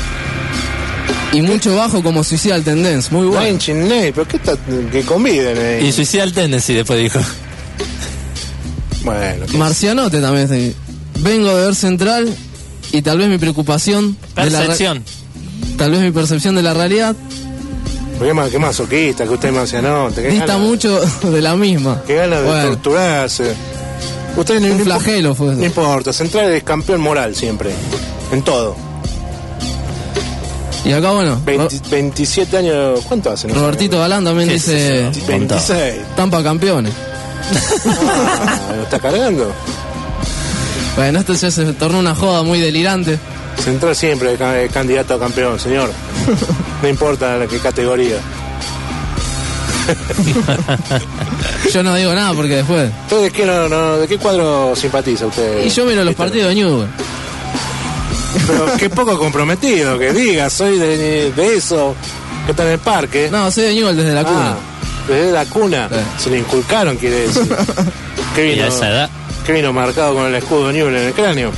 Y mucho bajo como Suicidal Tendency, muy bueno. Nine Inch Nails, pero que conviden. Y Suicidal Tendency después dijo. Bueno. Marcianote también. Vengo de ver Central y tal vez mi preocupación... Percepción. Tal vez mi percepción de la realidad... Qué masoquista que usted Marcianote. Dista mucho de la misma. Qué ganas de torturarse. Usted un flagelo fue. No importa, Central es campeón moral siempre. En todo. Y acá, bueno... 27 años... ¿Cuánto hace? Robertito Galán también dice... 26. Tampa campeones. ¿Lo está cargando? Bueno, esto ya se tornó una joda muy delirante. Central siempre es candidato a campeón, señor. No importa qué categoría. Yo no digo nada porque después... ¿De qué cuadro simpatiza usted? Y yo miro los partidos de Newell. Pero qué poco comprometido, que diga, soy de eso, que está en el parque. No, soy de Newell desde la cuna. Desde la cuna. Sí. Se le inculcaron, quiere decir. ¿Y a esa edad? Que vino marcado con el escudo de Newell en el cráneo.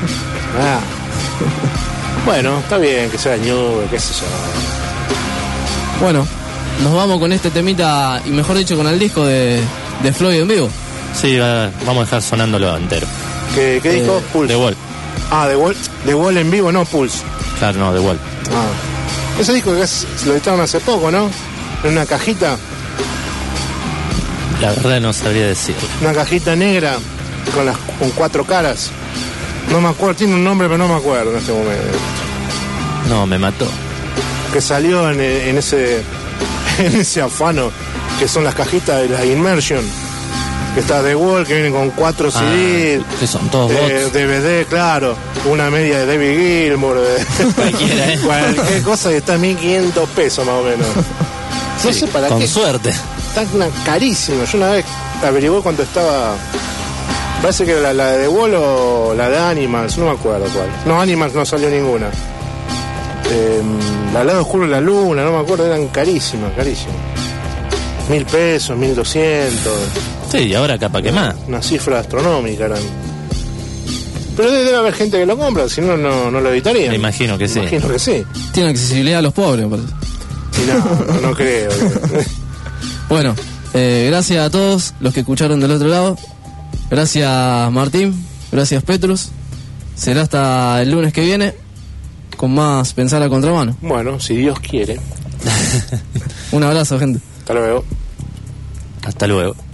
Bueno, está bien que sea Newell, qué sé yo. Bueno, nos vamos con este temita, y mejor dicho con el disco de Floyd en vivo. Sí, vamos a dejar sonándolo entero. ¿Qué disco? Pulse. The Wall. The Wall en vivo, no Pulse. Claro, no, The Wall. Ese disco que lo editaron hace poco, ¿no? En una cajita. La verdad no sabría decir. Una cajita negra con 4 caras. No me acuerdo, tiene un nombre, pero no me acuerdo en este momento. No, me mató. Que salió en ese afano, que son las cajitas de la Immersion. Que está The Wall, que vienen con 4 CDs. Que son todos bots. DVD, claro. Una media de David Gilmour. Cualquiera, Cualquier cosa que está a $1.500 pesos más o menos. Sí, no sé para con qué. Con suerte. Está carísimo. Yo una vez averigué cuánto estaba. Parece que la de The Wall o la de Animals, no me acuerdo cuál. No, Animals no salió ninguna. La lado oscuro de la luna, no me acuerdo, eran carísimas. $1.000 pesos, 1.200. Sí, y ahora capaz que más. Una cifra astronómica eran. Pero debe haber gente que lo compra, si no, no lo editarían. Me imagino que sí. Imagino que sí. Tiene accesibilidad a los pobres, me parece. Sí, no creo. Bueno, gracias a todos los que escucharon del otro lado. Gracias Martín, gracias Petrus. Será hasta el lunes que viene con más Pensar a Contramano. Bueno, si Dios quiere. Un abrazo, gente. Hasta luego. Hasta luego.